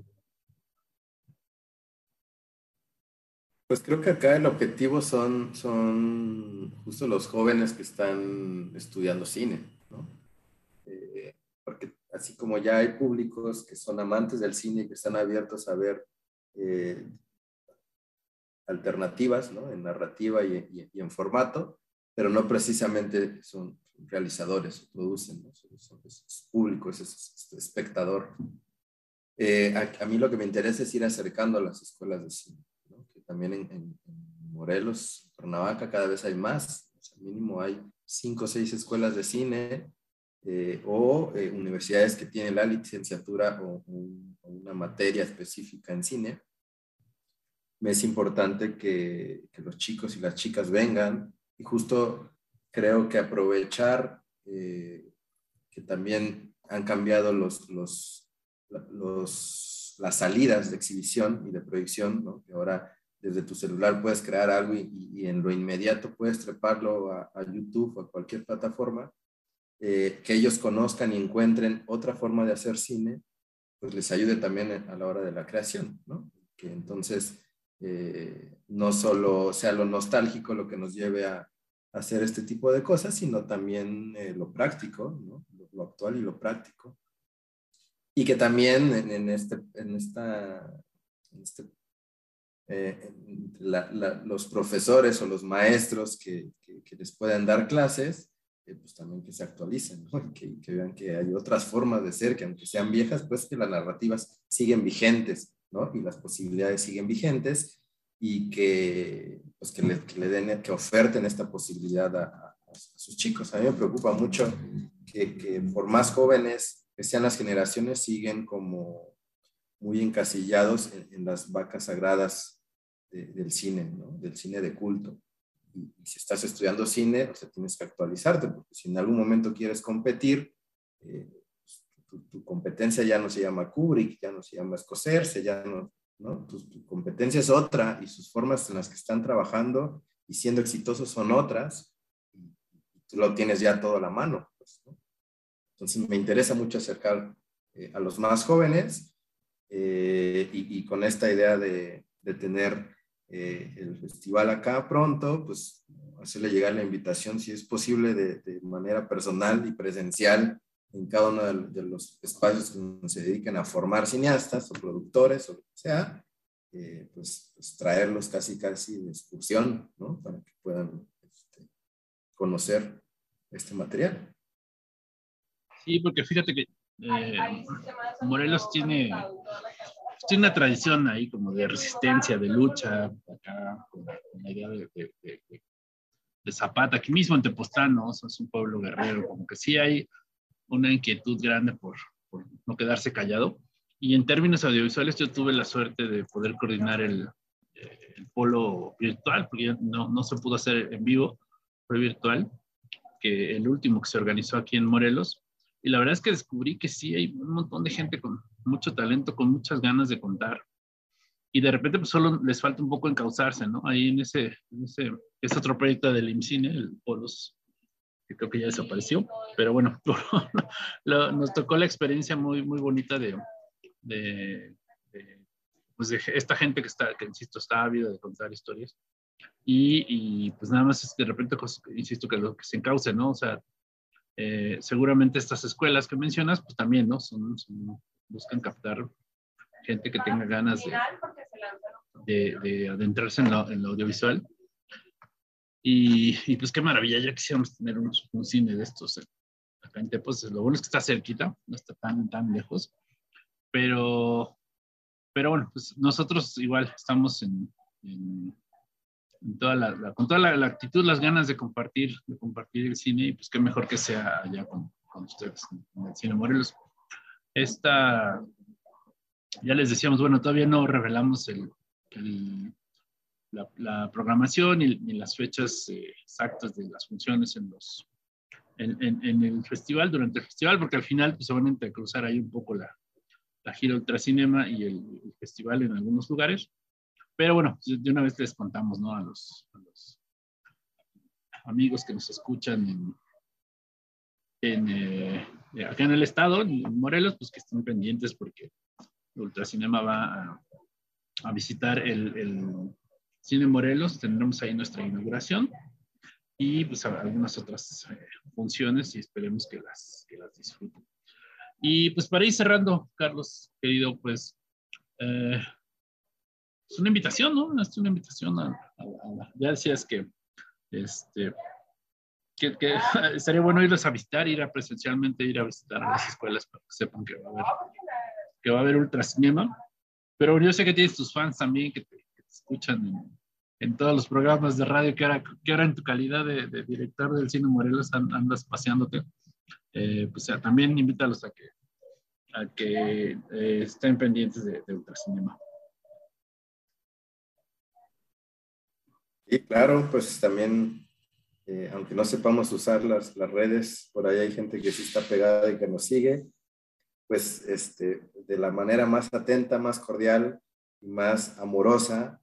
Pues creo que acá el objetivo son, son justo los jóvenes que están estudiando cine, ¿no? Eh, porque así como ya hay públicos que son amantes del cine y que están abiertos a ver eh, alternativas, ¿no? En narrativa y, y, y en formato, pero no precisamente son realizadores o producen, ¿no? Son, son, es público, es, es, es espectador. Eh, a, a mí lo que me interesa es ir acercando a las escuelas de cine, ¿no? Que también en, en, en Morelos, Cuernavaca, cada vez hay más, o sea, mínimo hay cinco o seis escuelas de cine eh, o eh, universidades que tienen la licenciatura o, un, o una materia específica en cine. Me es importante que, que los chicos y las chicas vengan y justo creo que aprovechar eh, que también han cambiado los, los, los, las salidas de exhibición y de proyección, ¿no? Que ahora desde tu celular puedes crear algo y, y en lo inmediato puedes treparlo a, a YouTube o a cualquier plataforma, eh, que ellos conozcan y encuentren otra forma de hacer cine, pues les ayude también a la hora de la creación, ¿no? Que entonces eh, no solo sea lo nostálgico lo que nos lleve a, a hacer este tipo de cosas, sino también eh, lo práctico, ¿no? Lo, lo actual y lo práctico. Y que también en, en, este, en esta, en este eh, la, la, los profesores o los maestros que, que, que les puedan dar clases, eh, pues también que se actualicen, ¿no? que, que vean que hay otras formas de ser, que aunque sean viejas, pues que las narrativas siguen vigentes, ¿no? Y las posibilidades siguen vigentes y que, pues que, le, que le den, que oferten esta posibilidad a, a, a sus chicos. A mí me preocupa mucho que, que por más jóvenes que sean las generaciones, siguen como muy encasillados en, en las vacas sagradas de, del cine, ¿no? Del cine de culto. Y, y si estás estudiando cine, o sea, tienes que actualizarte, porque si en algún momento quieres competir, eh, tu, tu competencia ya no se llama Kubrick, ya no se llama Scorsese, ya no, ¿no? Tu, tu competencia es otra y sus formas en las que están trabajando y siendo exitosos son otras, y, y tú lo tienes ya todo a la mano, pues, ¿no? Entonces me interesa mucho acercar eh, a los más jóvenes eh, y, y con esta idea de, de tener eh, el festival acá pronto, pues hacerle llegar la invitación, si es posible, de, de manera personal y presencial en cada uno de, de los espacios que se dediquen a formar cineastas o productores o lo que sea, eh, pues, pues traerlos casi casi de excursión, ¿no? Para que puedan este, conocer este material. Sí, porque fíjate que eh, Morelos tiene, tiene una tradición ahí como de resistencia, de lucha, acá con la, con la idea de, de, de, de Zapata, aquí mismo en Tepoztlán, ¿no? O sea, es un pueblo guerrero, como que sí hay una inquietud grande por, por no quedarse callado. Y en términos audiovisuales yo tuve la suerte de poder coordinar el, eh, el polo virtual, porque ya no, no se pudo hacer en vivo, fue virtual, que el último que se organizó aquí en Morelos. Y la verdad es que descubrí que sí hay un montón de gente con mucho talento, con muchas ganas de contar. Y de repente pues solo les falta un poco encauzarse, ¿no? Ahí en ese, en ese es otro proyecto del IMCINE, el Polos, que creo que ya desapareció. Pero bueno, lo, nos tocó la experiencia muy, muy bonita de, de, de, pues de esta gente que está, que insisto, está ávida de contar historias. Y, y pues nada más es de repente, pues, insisto, que lo que se encauce, ¿no? O sea, eh, seguramente estas escuelas que mencionas, pues también, ¿no? Son, son, buscan captar gente que tenga ganas de, de, de adentrarse en lo, en lo audiovisual. Y, y pues qué maravilla, ya quisiéramos tener un, un cine de estos acá en Tepos. Lo bueno es que está cerquita, no está tan, tan lejos. Pero, pero bueno, pues nosotros igual estamos en, en, en toda la, la, con toda la, la actitud, las ganas de compartir, de compartir el cine, y pues qué mejor que sea allá con, con ustedes, en el Cine Morelos. Esta, ya les decíamos, bueno, todavía no revelamos el, el, la, la programación ni, ni las fechas eh, exactas de las funciones en, los, en, en, en el festival, durante el festival, porque al final pues, se van a intercruzar ahí un poco la, la gira Ultracinema y el, el festival en algunos lugares. Pero bueno, de una vez les contamos, ¿no? A los, a los amigos que nos escuchan en, en, eh, acá en el estado, en Morelos, pues que estén pendientes porque Ultracinema va a, a visitar el, el Cine Morelos. Tendremos ahí nuestra inauguración y pues algunas otras eh, funciones y esperemos que las, que las disfruten. Y pues para ir cerrando, Carlos, querido, pues eh, es una invitación, ¿no? Es una invitación a, a, a ya decías que este que, que estaría bueno irlos a visitar, ir a presencialmente, ir a visitar a las escuelas para que sepan que va a haber, que va a haber Ultracinema. Pero yo sé que tienes tus fans también que te, que te escuchan en, en todos los programas de radio, que ahora, que ahora en tu calidad de, de director del Cine Morelos andas paseándote. Eh, pues ya, también invítalos a que, a que eh, estén pendientes de, de Ultracinema. Y claro, pues también, eh, aunque no sepamos usar las, las redes, por ahí hay gente que sí está pegada y que nos sigue, pues este, de la manera más atenta, más cordial y más amorosa,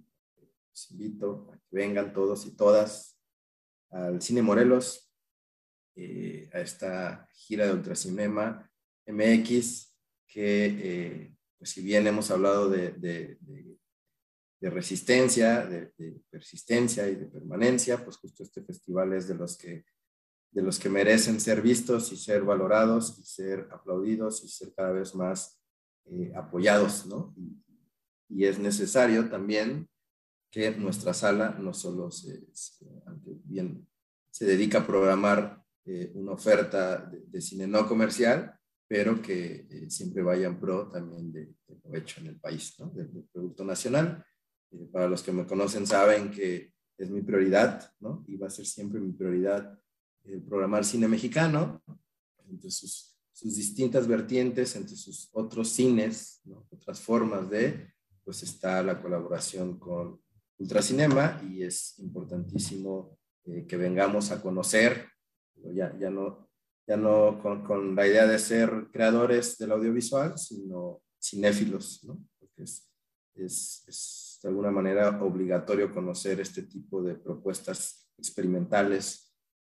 los invito a que vengan todos y todas al Cine Morelos, eh, a esta gira de Ultracinema M X, que eh, pues si bien hemos hablado de, de, de, de resistencia, de, de persistencia y de permanencia, pues justo este festival es de los que de los que merecen ser vistos y ser valorados y ser aplaudidos y ser cada vez más eh, apoyados, ¿no? Y, y es necesario también que nuestra sala no solo se, se, bien, se dedica a programar eh, una oferta de, de cine no comercial, pero que eh, siempre vaya en pro también de, de lo hecho en el país, ¿no? Del, del producto nacional. Eh, para los que me conocen saben que es mi prioridad, ¿no? Y va a ser siempre mi prioridad el programar cine mexicano, entre sus, sus distintas vertientes, entre sus otros cines, ¿no? Otras formas de, pues está la colaboración con Ultracinema y es importantísimo eh, que vengamos a conocer, ya, ya no, ya no con, con la idea de ser creadores del audiovisual, sino cinéfilos, ¿no? Porque es, es, es de alguna manera obligatorio conocer este tipo de propuestas experimentales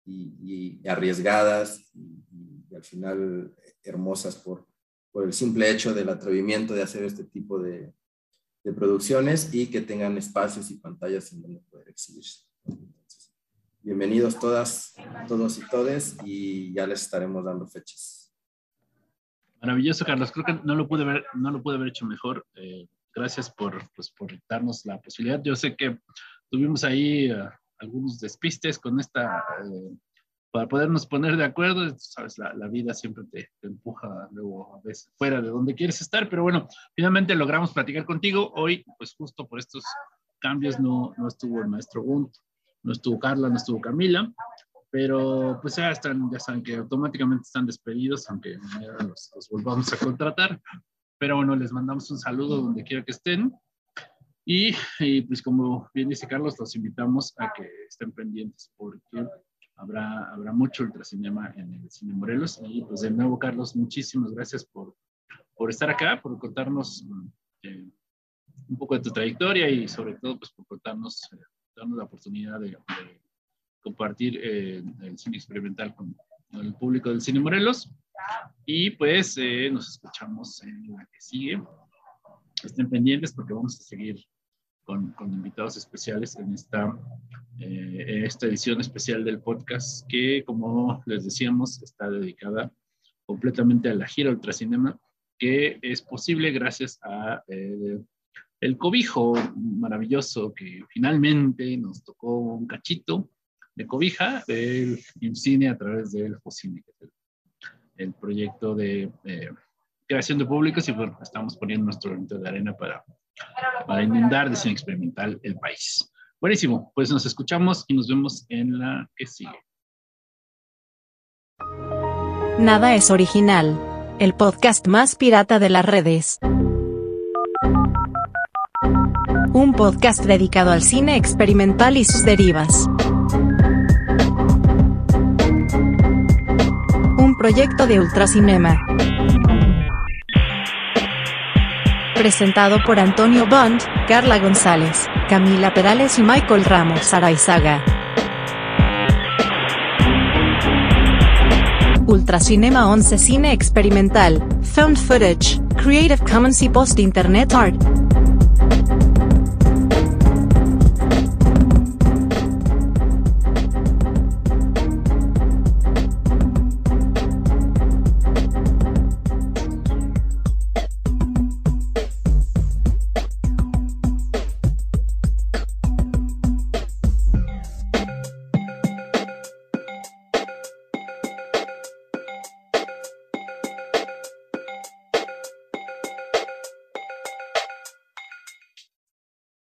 Y, y arriesgadas y, y al final hermosas por, por el simple hecho del atrevimiento de hacer este tipo de, de producciones y que tengan espacios y pantallas en donde poder exhibirse. Entonces, bienvenidos todas, todos y todes y ya les estaremos dando fechas. Maravilloso, Carlos. Creo que no lo pude ver, no lo pude haber hecho mejor. Eh, gracias por, pues, por darnos la posibilidad. Yo sé que tuvimos ahí uh, algunos despistes con esta, eh, para podernos poner de acuerdo. Sabes, la, la vida siempre te, te empuja luego a veces fuera de donde quieres estar, pero bueno, finalmente logramos platicar contigo. Hoy, pues justo por estos cambios no, no estuvo el maestro Gunt, no estuvo Carla, no estuvo Camila, pero pues ya están, ya saben que automáticamente están despedidos, aunque los, los volvamos a contratar. Pero bueno, les mandamos un saludo donde quiera que estén. Y, y pues como bien dice Carlos, los invitamos a que estén pendientes porque habrá, habrá mucho ultracinema en el Cine Morelos. Y pues de nuevo, Carlos, muchísimas gracias por, por estar acá, por contarnos eh, un poco de tu trayectoria y sobre todo pues por contarnos, eh, darnos la oportunidad de, de compartir eh, el cine experimental con el público del Cine Morelos. Y pues eh, nos escuchamos en la que sigue. Estén pendientes porque vamos a seguir con, con invitados especiales en esta, eh, esta edición especial del podcast que, como les decíamos, está dedicada completamente a la gira Ultracinema, que es posible gracias a eh, el cobijo maravilloso que finalmente nos tocó un cachito de cobija del IMCINE a través del FOCINE, que es el, el proyecto de eh, creación de públicos, y bueno, estamos poniendo nuestro granito de arena para, para inundar de cine experimental el país. Buenísimo, pues nos escuchamos y nos vemos en la que sigue. Nada es original, el podcast más pirata de las redes. Un podcast dedicado al cine experimental y sus derivas. Un proyecto de Ultracinema. Presentado por Antonio Bond, Carla González, Camila Perales y Michael Ramos Araizaga. Ultracinema once Cine experimental, Found Footage, Creative Commons y Post Internet Art.